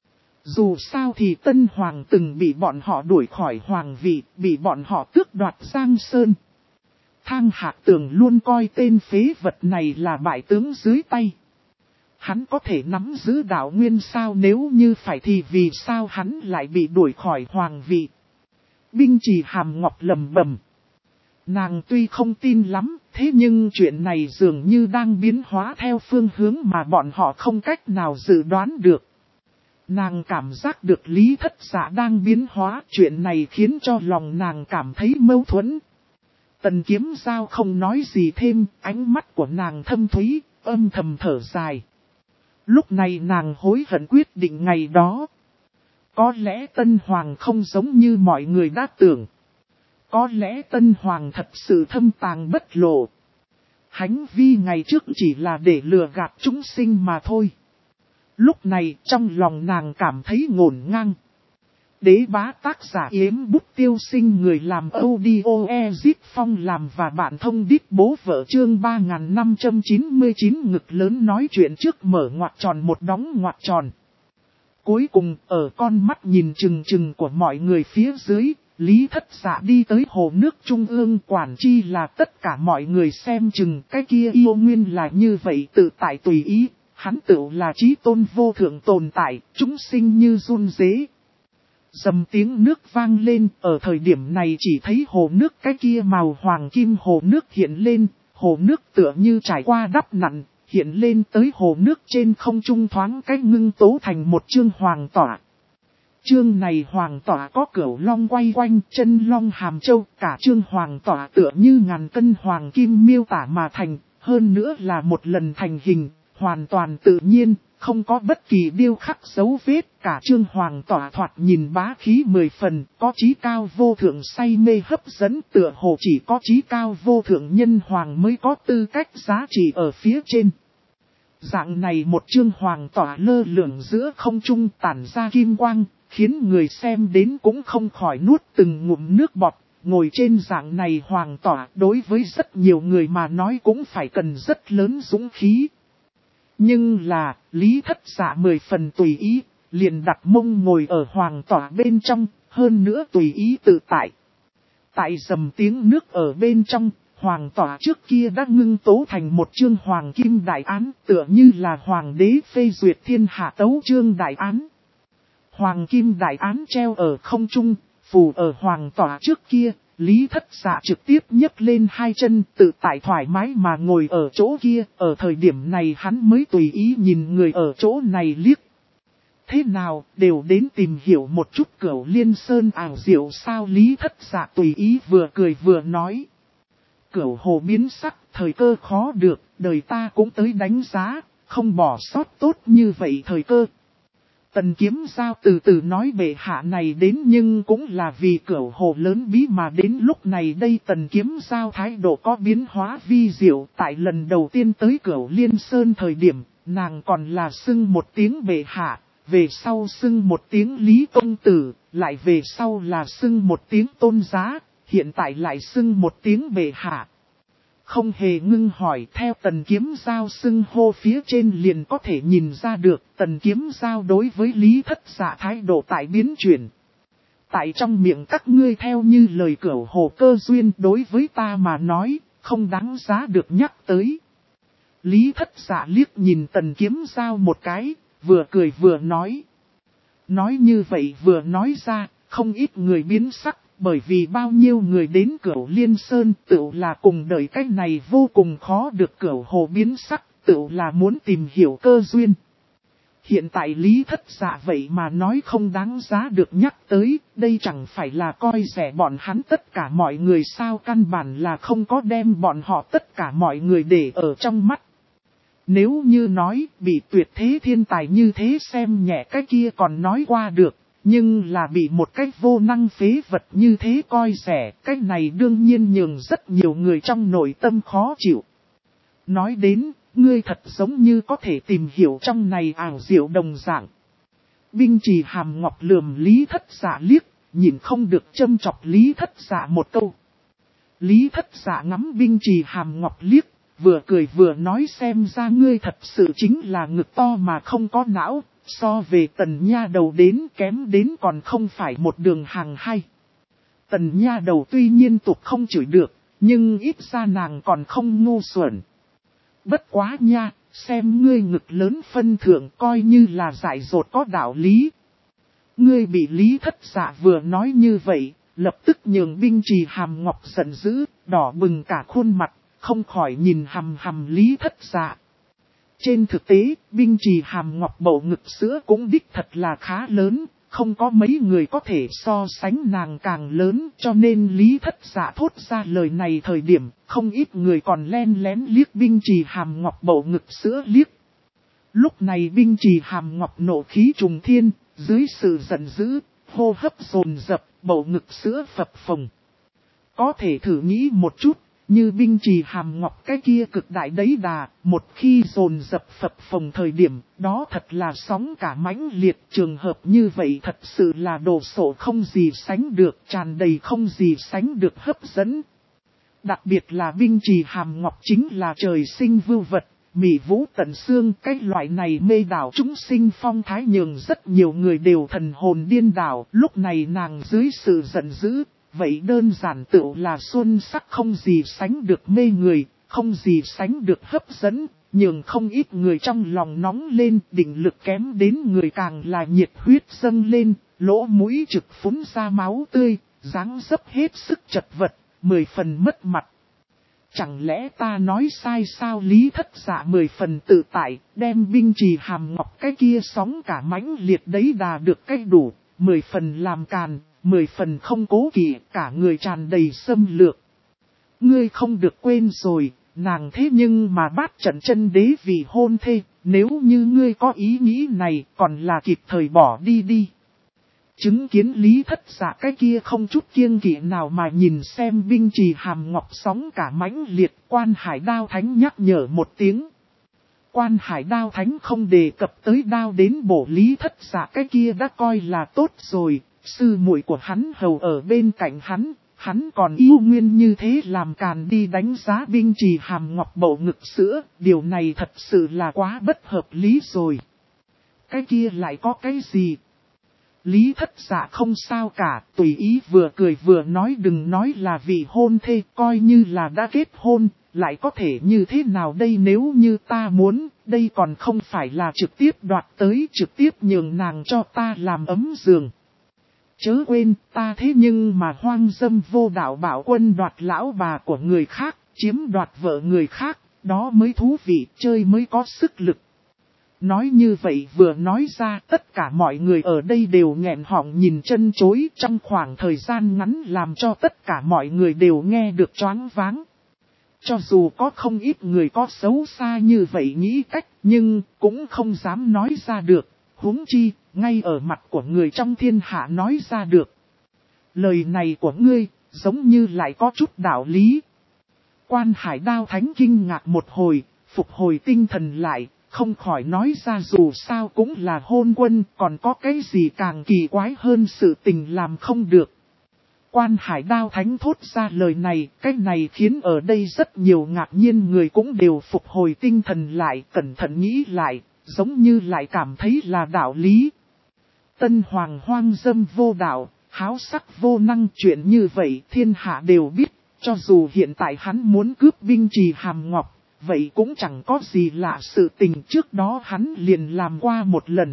Dù sao thì Tân Hoàng từng bị bọn họ đuổi khỏi hoàng vị, bị bọn họ tước đoạt Giang Sơn. Thang Hạc Tường luôn coi tên phế vật này là bại tướng dưới tay. Hắn có thể nắm giữ đạo nguyên sao? Nếu như phải thì vì sao hắn lại bị đuổi khỏi hoàng vị? Binh Trì Hàm Ngọc lầm bầm. Nàng tuy không tin lắm, thế nhưng chuyện này dường như đang biến hóa theo phương hướng mà bọn họ không cách nào dự đoán được. Nàng cảm giác được Lý Thất Dạ đang biến hóa, chuyện này khiến cho lòng nàng cảm thấy mâu thuẫn. Tần Kiếm Giao không nói gì thêm, ánh mắt của nàng thâm thúy, âm thầm thở dài. Lúc này nàng hối hận quyết định ngày đó. Có lẽ Tân Hoàng không giống như mọi người đã tưởng. Có lẽ Tân Hoàng thật sự thâm tàng bất lộ. Hành vi ngày trước chỉ là để lừa gạt chúng sinh mà thôi. Lúc này trong lòng nàng cảm thấy ngổn ngang. Đế Bá tác giả Yếm Bút Tiêu Sinh, người làm audio Ezip Phong làm và bạn thông đít bố vợ chương 3599 ngực lớn nói chuyện trước mở ngoặc tròn một đóng ngoặc tròn. Cuối cùng ở con mắt nhìn chừng chừng của mọi người phía dưới, Lý Thất Dạ đi tới hồ nước trung ương, quản chi là tất cả mọi người xem chừng cái kia yêu nguyên là như vậy tự tại tùy ý, hắn tự là chí tôn vô thượng tồn tại, chúng sinh như run rế. Dầm tiếng nước vang lên, ở thời điểm này chỉ thấy hồ nước cái kia màu hoàng kim hồ nước hiện lên, hồ nước tựa như trải qua đắp nặn, hiện lên tới hồ nước trên không trung thoáng cách ngưng tố thành một chương hoàng tỏa. Chương này hoàng tỏa có cửu long quay quanh, chân long hàm châu, cả chương hoàng tỏa tựa như ngàn cân hoàng kim miêu tả mà thành, hơn nữa là một lần thành hình, hoàn toàn tự nhiên, không có bất kỳ điêu khắc dấu vết, cả chương hoàng tỏa thoạt nhìn bá khí 10 phần, có chí cao vô thượng say mê hấp dẫn, tựa hồ chỉ có chí cao vô thượng nhân hoàng mới có tư cách giá trị ở phía trên. Dạng này một chương hoàng tỏa lơ lửng giữa không trung tản ra kim quang, khiến người xem đến cũng không khỏi nuốt từng ngụm nước bọt. Ngồi trên dạng này hoàng tỏa đối với rất nhiều người mà nói cũng phải cần rất lớn dũng khí. Nhưng là, Lý Thất Dạ 10 phần tùy ý, liền đặt mông ngồi ở hoàng tỏa bên trong, hơn nữa tùy ý tự tại. Tại dầm tiếng nước ở bên trong, hoàng tỏa trước kia đã ngưng tố thành một chương hoàng kim đại án, tựa như là hoàng đế phê duyệt thiên hạ tấu chương đại án. Hoàng kim đại án treo ở không trung, phù ở hoàng tỏa trước kia, Lý Thất Dạ trực tiếp nhấc lên hai chân tự tại thoải mái mà ngồi ở chỗ kia, ở thời điểm này hắn mới tùy ý nhìn người ở chỗ này liếc. Thế nào, đều đến tìm hiểu một chút Cửu Liên Sơn ảo diệu sao? Lý Thất Dạ tùy ý vừa cười vừa nói. Cửu hồ biến sắc, thời cơ khó được, đời ta cũng tới đánh giá, không bỏ sót tốt như vậy thời cơ. Tần Kiếm Giao từ từ nói bệ hạ này đến nhưng cũng là vì Cửu hồ lớn bí mà đến lúc này đây Tần Kiếm Giao thái độ có biến hóa vi diệu. Tại lần đầu tiên tới Cửu Liên Sơn thời điểm, nàng còn là xưng một tiếng bệ hạ, về sau xưng một tiếng Lý Công Tử, lại về sau là xưng một tiếng Tôn Giá, hiện tại lại xưng một tiếng bệ hạ. Không hề ngưng hỏi, theo Tần Kiếm Giao xưng hô phía trên liền có thể nhìn ra được Tần Kiếm Giao đối với Lý Thất Dạ thái độ tại biến chuyển. Tại trong miệng các ngươi theo như lời Cửu hồ cơ duyên đối với ta mà nói, không đáng giá được nhắc tới. Lý Thất Dạ liếc nhìn Tần Kiếm Giao một cái, vừa cười vừa nói. Nói như vậy vừa nói ra, không ít người biến sắc. Bởi vì bao nhiêu người đến Cửu Liên Sơn tựu là cùng đợi cách này vô cùng khó được Cửu hồ biến sắc, tựu là muốn tìm hiểu cơ duyên. Hiện tại Lý Thất Dạ vậy mà nói không đáng giá được nhắc tới, đây chẳng phải là coi rẻ bọn hắn tất cả mọi người sao, căn bản là không có đem bọn họ tất cả mọi người để ở trong mắt. Nếu như nói bị tuyệt thế thiên tài như thế xem nhẹ cái kia còn nói qua được. Nhưng là bị một cách vô năng phế vật như thế coi rẻ, cái này đương nhiên nhường rất nhiều người trong nội tâm khó chịu. Nói đến, ngươi thật giống như có thể tìm hiểu trong này ảo diệu đồng dạng. Binh Trì Hàm Ngọc lườm Lý Thất Dạ liếc, nhìn không được châm chọc Lý Thất Dạ một câu. Lý Thất Dạ ngắm Binh Trì Hàm Ngọc liếc, vừa cười vừa nói xem ra ngươi thật sự chính là ngực to mà không có não. So về Tần Nha Đầu đến kém đến còn không phải một đường hàng hay. Tần Nha Đầu tuy nhiên tục không chửi được, nhưng ít ra nàng còn không ngu xuẩn. Bất quá nha, xem ngươi ngực lớn phân thượng coi như là dại dột có đạo lý. Ngươi bị Lý Thất Dạ vừa nói như vậy, lập tức nhường Binh Trì Hàm Ngọc giận dữ, đỏ bừng cả khuôn mặt, không khỏi nhìn hằm hằm Lý Thất Dạ. Trên thực tế, Binh Trì Hàm Ngọc bầu ngực sữa cũng đích thật là khá lớn, không có mấy người có thể so sánh nàng càng lớn, cho nên Lý Thất Dạ thốt ra lời này thời điểm, không ít người còn len lén liếc Binh Trì Hàm Ngọc bầu ngực sữa liếc. Lúc này Binh Trì Hàm Ngọc nộ khí trùng thiên, dưới sự giận dữ, hô hấp dồn dập, bầu ngực sữa phập phồng. Có thể thử nghĩ một chút. Như Binh Trì Hàm Ngọc cái kia cực đại đấy đà, một khi dồn dập phập phồng thời điểm, đó thật là sóng cả mãnh liệt, trường hợp như vậy thật sự là đồ sộ không gì sánh được, tràn đầy không gì sánh được hấp dẫn. Đặc biệt là Binh Trì Hàm Ngọc chính là trời sinh vưu vật, mỹ vũ tận xương, cái loại này mê đảo chúng sinh phong thái nhường rất nhiều người đều thần hồn điên đảo, lúc này nàng dưới sự giận dữ. Vậy đơn giản tựu là xuân sắc không gì sánh được mê người, không gì sánh được hấp dẫn, nhường không ít người trong lòng nóng lên, định lực kém đến người càng là nhiệt huyết dâng lên, lỗ mũi trực phúng ra máu tươi, dáng dấp hết sức chật vật, 10 phần mất mặt. Chẳng lẽ ta nói sai sao? Lý Thất Dạ 10 phần tự tại, đem Binh Trì Hàm Ngọc cái kia sóng cả mãnh liệt đấy đà được cách đủ, 10 phần làm càn. 10 phần không cố kỵ, cả người tràn đầy xâm lược. Ngươi không được quên rồi, nàng thế nhưng mà bát trận chân đế vì hôn thê, nếu như ngươi có ý nghĩ này còn là kịp thời bỏ đi đi. Chứng kiến Lý Thất Dạ cái kia không chút kiêng kỵ nào mà nhìn xem Binh Trì Hàm Ngọc sóng cả mãnh liệt, Quan Hải Đao Thánh nhắc nhở một tiếng. Quan Hải Đao Thánh không đề cập tới đao đến bổ Lý Thất Dạ cái kia đã coi là tốt rồi. Sư muội của hắn hầu ở bên cạnh hắn còn yêu nguyên như thế làm càn đi đánh giá Binh Trì Hàm Ngọc bầu ngực sữa, điều này thật sự là quá bất hợp lý rồi. Cái kia lại có cái gì? Lý Thất Dạ không sao cả, tùy ý vừa cười vừa nói đừng nói là vị hôn thê, coi như là đã kết hôn, lại có thể như thế nào đây nếu như ta muốn, đây còn không phải là trực tiếp đoạt tới, trực tiếp nhường nàng cho ta làm ấm giường. Chớ quên, ta thế nhưng mà hoang dâm vô đạo bảo quân đoạt lão bà của người khác, chiếm đoạt vợ người khác, đó mới thú vị, chơi mới có sức lực. Nói như vậy vừa nói ra tất cả mọi người ở đây đều nghẹn họng nhìn chân chối trong khoảng thời gian ngắn làm cho tất cả mọi người đều nghe được choáng váng. Cho dù có không ít người có xấu xa như vậy nghĩ cách, nhưng cũng không dám nói ra được, huống chi, ngay ở mặt của người trong thiên hạ nói ra được. Lời này của ngươi, giống như lại có chút đạo lý. Quan Hải Đao Thánh kinh ngạc một hồi, phục hồi tinh thần lại, không khỏi nói ra dù sao cũng là hôn quân, còn có cái gì càng kỳ quái hơn sự tình làm không được. Quan Hải Đao Thánh thốt ra lời này, cái này khiến ở đây rất nhiều ngạc nhiên người cũng đều phục hồi tinh thần lại, cẩn thận nghĩ lại, giống như lại cảm thấy là đạo lý. Tân Hoàng hoang dâm vô đạo, háo sắc vô năng, chuyện như vậy thiên hạ đều biết, cho dù hiện tại hắn muốn cướp binh trì Hàm Ngọc, vậy cũng chẳng có gì lạ, sự tình trước đó hắn liền làm qua một lần.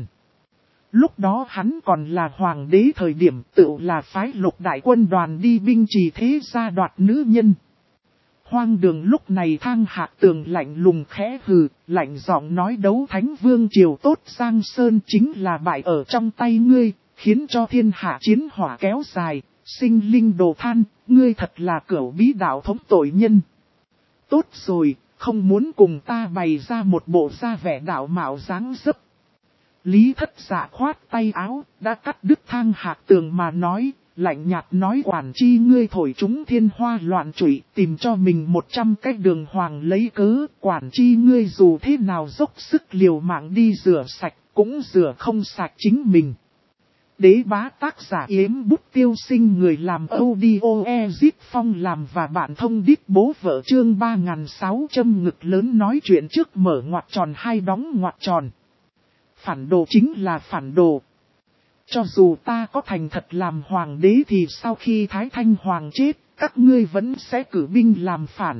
Lúc đó hắn còn là hoàng đế thời điểm tự là phái Lục đại quân đoàn đi binh trì thế gia đoạt nữ nhân. Hoang Đường lúc này Thang Hạc Tường lạnh lùng khẽ hừ, lạnh giọng nói đấu Thánh Vương triều tốt Giang Sơn chính là bại ở trong tay ngươi, khiến cho thiên hạ chiến hỏa kéo dài, sinh linh đồ than, ngươi thật là cửu bí đạo thống tội nhân. Tốt rồi, không muốn cùng ta bày ra một bộ da vẻ đạo mạo dáng dấp. Lý Thất Dạ khoát tay áo, đã cắt đứt Thang Hạc Tường mà nói, lạnh nhạt nói quản chi ngươi thổi chúng thiên hoa loạn trụy, tìm cho mình 100 cái đường hoàng lấy cớ, quản chi ngươi dù thế nào dốc sức liều mạng đi rửa sạch, cũng rửa không sạch chính mình. Đế bá tác giả Yếm Bút Tiêu Sinh, người làm audio Ezit Phong làm và bạn thông đít bố vợ chương 3600 ngực lớn nói chuyện trước mở ngoặc tròn hai đóng ngoặc tròn. Phản đồ chính là phản đồ. Cho dù ta có thành thật làm hoàng đế thì sau khi Thái Thanh Hoàng chết, các ngươi vẫn sẽ cử binh làm phản.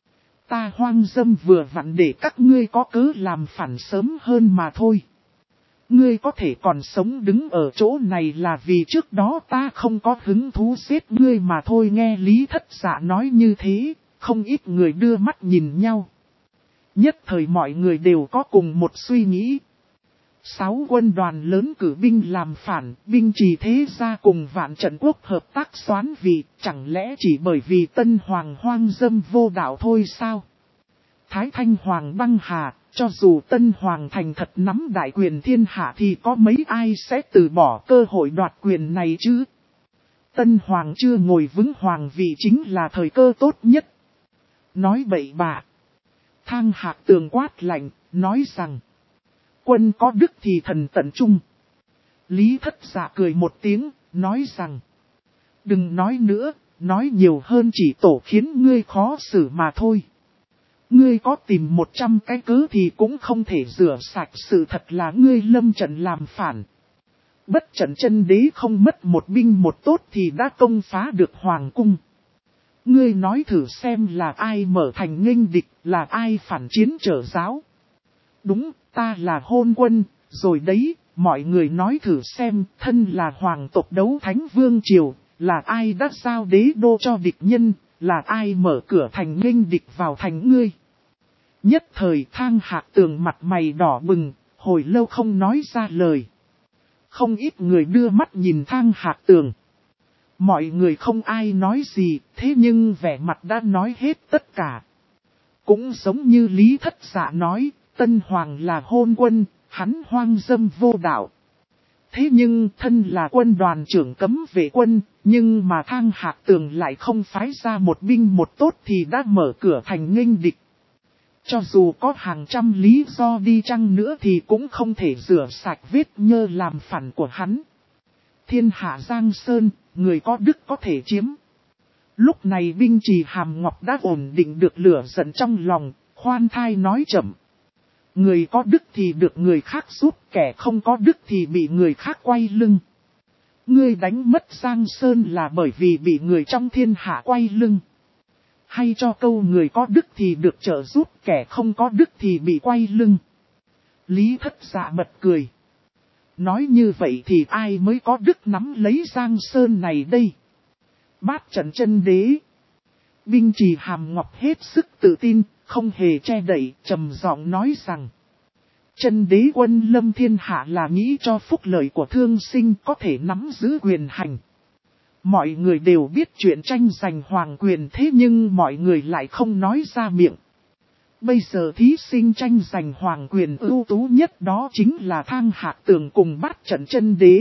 Ta hoang dâm vừa vặn để các ngươi có cớ làm phản sớm hơn mà thôi. Ngươi có thể còn sống đứng ở chỗ này là vì trước đó ta không có hứng thú giết ngươi mà thôi. Nghe Lý Thất Dạ nói như thế, không ít người đưa mắt nhìn nhau. Nhất thời mọi người đều có cùng một suy nghĩ. 6 quân đoàn lớn cử binh làm phản, binh trì thế gia cùng Vạn Trận Quốc hợp tác xoán vị, chẳng lẽ chỉ bởi vì Tân Hoàng hoang dâm vô đạo thôi sao? Thái Thanh Hoàng băng hà, cho dù Tân Hoàng thành thật nắm đại quyền thiên hạ thì có mấy ai sẽ từ bỏ cơ hội đoạt quyền này chứ? Tân Hoàng chưa ngồi vững hoàng vị chính là thời cơ tốt nhất. Nói bậy bạ. Thang Hạc Tường quát lạnh, nói rằng quân có đức thì thần tận trung. Lý Thất Dạ cười một tiếng, nói rằng đừng nói nữa, nói nhiều hơn chỉ tổ khiến ngươi khó xử mà thôi. Ngươi có tìm 100 cái cớ thì cũng không thể rửa sạch sự thật là ngươi lâm trận làm phản. Bất trận chân đế không mất một binh một tốt thì đã công phá được hoàng cung. Ngươi nói thử xem là ai mở thành nghênh địch, là ai phản chiến trở giáo. Đúng, ta là hôn quân, rồi đấy, mọi người nói thử xem, thân là hoàng tộc đấu Thánh Vương triều, là ai đã giao đế đô cho địch nhân, là ai mở cửa thành nghênh địch vào thành ngươi. Nhất thời Thang Hạc Tường mặt mày đỏ bừng, hồi lâu không nói ra lời. Không ít người đưa mắt nhìn Thang Hạc Tường. Mọi người không ai nói gì, thế nhưng vẻ mặt đã nói hết tất cả. Cũng giống như Lý Thất Dạ nói, Tân Hoàng là hôn quân, hắn hoang dâm vô đạo. Thế nhưng thân là quân đoàn trưởng cấm vệ quân, nhưng mà Thang Hạc Tường lại không phái ra một binh một tốt thì đã mở cửa thành nghênh địch. Cho dù có hàng trăm lý do đi chăng nữa thì cũng không thể rửa sạch vết nhơ làm phản của hắn. Thiên hạ Giang Sơn, người có đức có thể chiếm. Lúc này binh trì Hàm Ngọc đã ổn định được lửa giận trong lòng, khoan thai nói chậm. Người có đức thì được người khác giúp, kẻ không có đức thì bị người khác quay lưng. Ngươi đánh mất Giang Sơn là bởi vì bị người trong thiên hạ quay lưng. Hay cho câu người có đức thì được trợ giúp, kẻ không có đức thì bị quay lưng. Lý Thất Dạ bật cười. Nói như vậy thì ai mới có đức nắm lấy Giang Sơn này đây? Bát trận chân đế. Binh trì Hàm Ngọc hết sức tự tin, không hề che đậy, trầm giọng nói rằng chân đế quân lâm thiên hạ là nghĩ cho phúc lợi của thương sinh có thể nắm giữ quyền hành. Mọi người đều biết chuyện tranh giành hoàng quyền thế nhưng mọi người lại không nói ra miệng. Bây giờ thí sinh tranh giành hoàng quyền ưu tú nhất đó chính là Thang Hạc Tường cùng Bát Trận Chân Đế.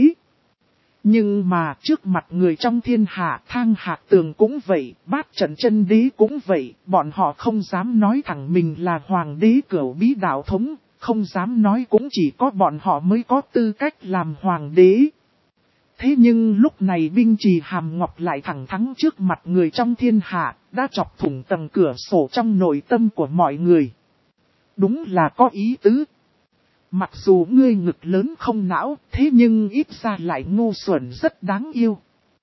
Nhưng mà trước mặt người trong thiên hạ, Thang Hạc Tường cũng vậy, Bát Trận Chân Đế cũng vậy, bọn họ không dám nói thẳng mình là hoàng đế cửu bí đạo thống, không dám nói cũng chỉ có bọn họ mới có tư cách làm hoàng đế. Thế nhưng lúc này Binh Trì Hàm Ngọc lại thẳng thắn trước mặt người trong thiên hạ, đã chọc thủng tầng cửa sổ trong nội tâm của mọi người. Đúng là có ý tứ. Mặc dù ngươi ngực lớn không não, thế nhưng ít ra lại ngu xuẩn rất đáng yêu.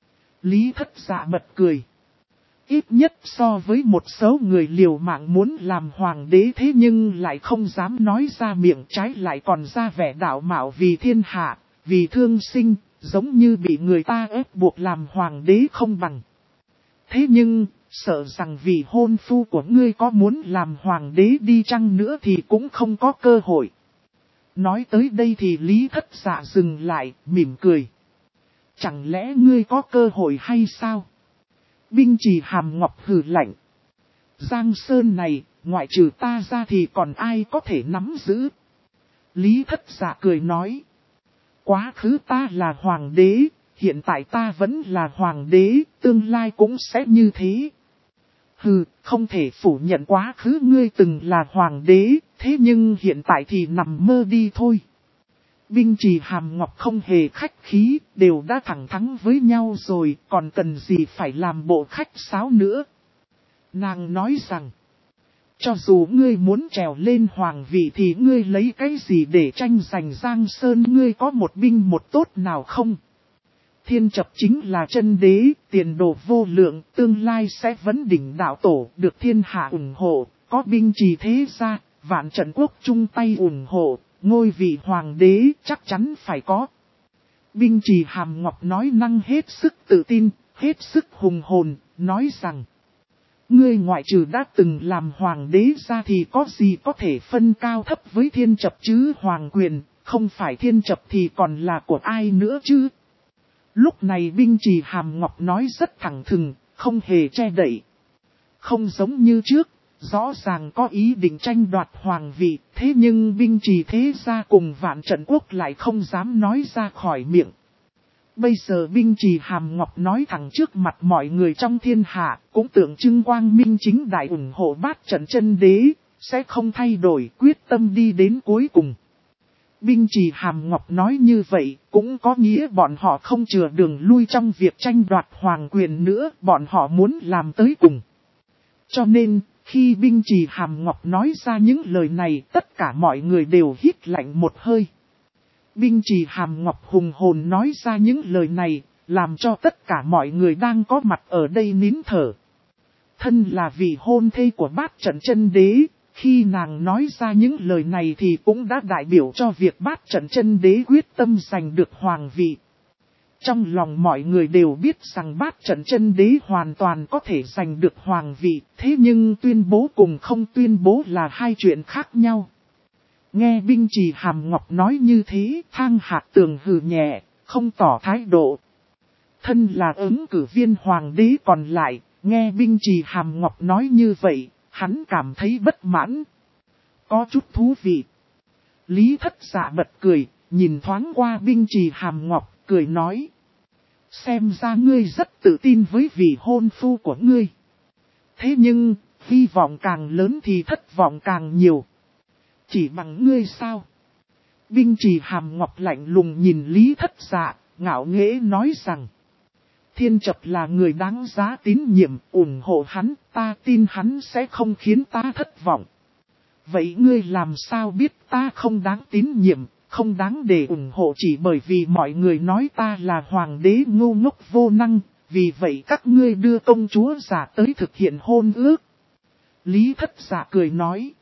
Lý Thất Dạ bật cười. Ít nhất so với một số người liều mạng muốn làm hoàng đế thế nhưng lại không dám nói ra miệng, trái lại còn ra vẻ đạo mạo vì thiên hạ, vì thương sinh, giống như bị người ta ép buộc làm hoàng đế không bằng. Thế nhưng, sợ rằng vì hôn phu của ngươi có muốn làm hoàng đế đi chăng nữa thì cũng không có cơ hội. Nói tới đây thì Lý Thất Dạ dừng lại, mỉm cười. Chẳng lẽ ngươi có cơ hội hay sao? Binh Trì Hàm Ngọc hừ lạnh. Giang Sơn này, ngoại trừ ta ra thì còn ai có thể nắm giữ? Lý Thất Dạ cười nói. Quá khứ ta là hoàng đế, hiện tại ta vẫn là hoàng đế, tương lai cũng sẽ như thế. Hừ, không thể phủ nhận quá khứ ngươi từng là hoàng đế, thế nhưng hiện tại thì nằm mơ đi thôi. Binh Trì Hàm Ngọc không hề khách khí, đều đã thẳng thắn với nhau rồi, còn cần gì phải làm bộ khách sáo nữa. Nàng nói rằng, cho dù ngươi muốn trèo lên hoàng vị thì ngươi lấy cái gì để tranh giành Giang Sơn, ngươi có một binh một tốt nào không? Thiên Chập chính là chân đế, tiền đồ vô lượng, tương lai sẽ vấn đỉnh đạo tổ, được thiên hạ ủng hộ, có Binh Trì thế gia, Vạn Trận Quốc chung tay ủng hộ, ngôi vị hoàng đế chắc chắn phải có. Binh Trì Hàm Ngọc nói năng hết sức tự tin, hết sức hùng hồn, nói rằng, ngươi ngoại trừ đã từng làm hoàng đế ra thì có gì có thể phân cao thấp với Thiên Chập chứ? Hoàng quyền, không phải Thiên Chập thì còn là của ai nữa chứ? Lúc này Binh Trì Hàm Ngọc nói rất thẳng thừng, không hề che đậy. Không giống như trước, rõ ràng có ý định tranh đoạt hoàng vị, thế nhưng Binh Trì thế gia cùng Vạn Trận Quốc lại không dám nói ra khỏi miệng. Bây giờ Binh Trì Hàm Ngọc nói thẳng trước mặt mọi người trong thiên hạ, cũng tượng trưng quang minh chính đại ủng hộ Bát Trận Chân Đế, sẽ không thay đổi, quyết tâm đi đến cuối cùng. Binh Trì Hàm Ngọc nói như vậy, cũng có nghĩa bọn họ không chừa đường lui trong việc tranh đoạt hoàng quyền nữa, bọn họ muốn làm tới cùng. Cho nên, khi Binh Trì Hàm Ngọc nói ra những lời này, tất cả mọi người đều hít lạnh một hơi. Binh Trì Hàm Ngọc hùng hồn nói ra những lời này, làm cho tất cả mọi người đang có mặt ở đây nín thở. Thân là vị hôn thê của Bát Trận Chân Đế, khi nàng nói ra những lời này thì cũng đã đại biểu cho việc Bát Trận Chân Đế quyết tâm giành được hoàng vị. Trong lòng mọi người đều biết rằng Bát Trận Chân Đế hoàn toàn có thể giành được hoàng vị, thế nhưng tuyên bố cùng không tuyên bố là hai chuyện khác nhau. Nghe Binh Trì Hàm Ngọc nói như thế, Thang Hạc Tường hừ nhẹ, không tỏ thái độ. Thân là ứng cử viên hoàng đế còn lại, nghe Binh Trì Hàm Ngọc nói như vậy, hắn cảm thấy bất mãn. Có chút thú vị. Lý Thất Dạ bật cười, nhìn thoáng qua Binh Trì Hàm Ngọc, cười nói. Xem ra ngươi rất tự tin với vị hôn phu của ngươi. Thế nhưng, hy vọng càng lớn thì thất vọng càng nhiều. Chỉ bằng ngươi sao? Binh Trì Hàm Ngọc lạnh lùng nhìn Lý Thất Dạ, ngạo nghễ nói rằng. Thiên Chập là người đáng giá tín nhiệm, ủng hộ hắn, ta tin hắn sẽ không khiến ta thất vọng. Vậy ngươi làm sao biết ta không đáng tín nhiệm, không đáng để ủng hộ chỉ bởi vì mọi người nói ta là hoàng đế ngu ngốc vô năng, vì vậy các ngươi đưa công chúa giả tới thực hiện hôn ước. Lý Thất Dạ cười nói.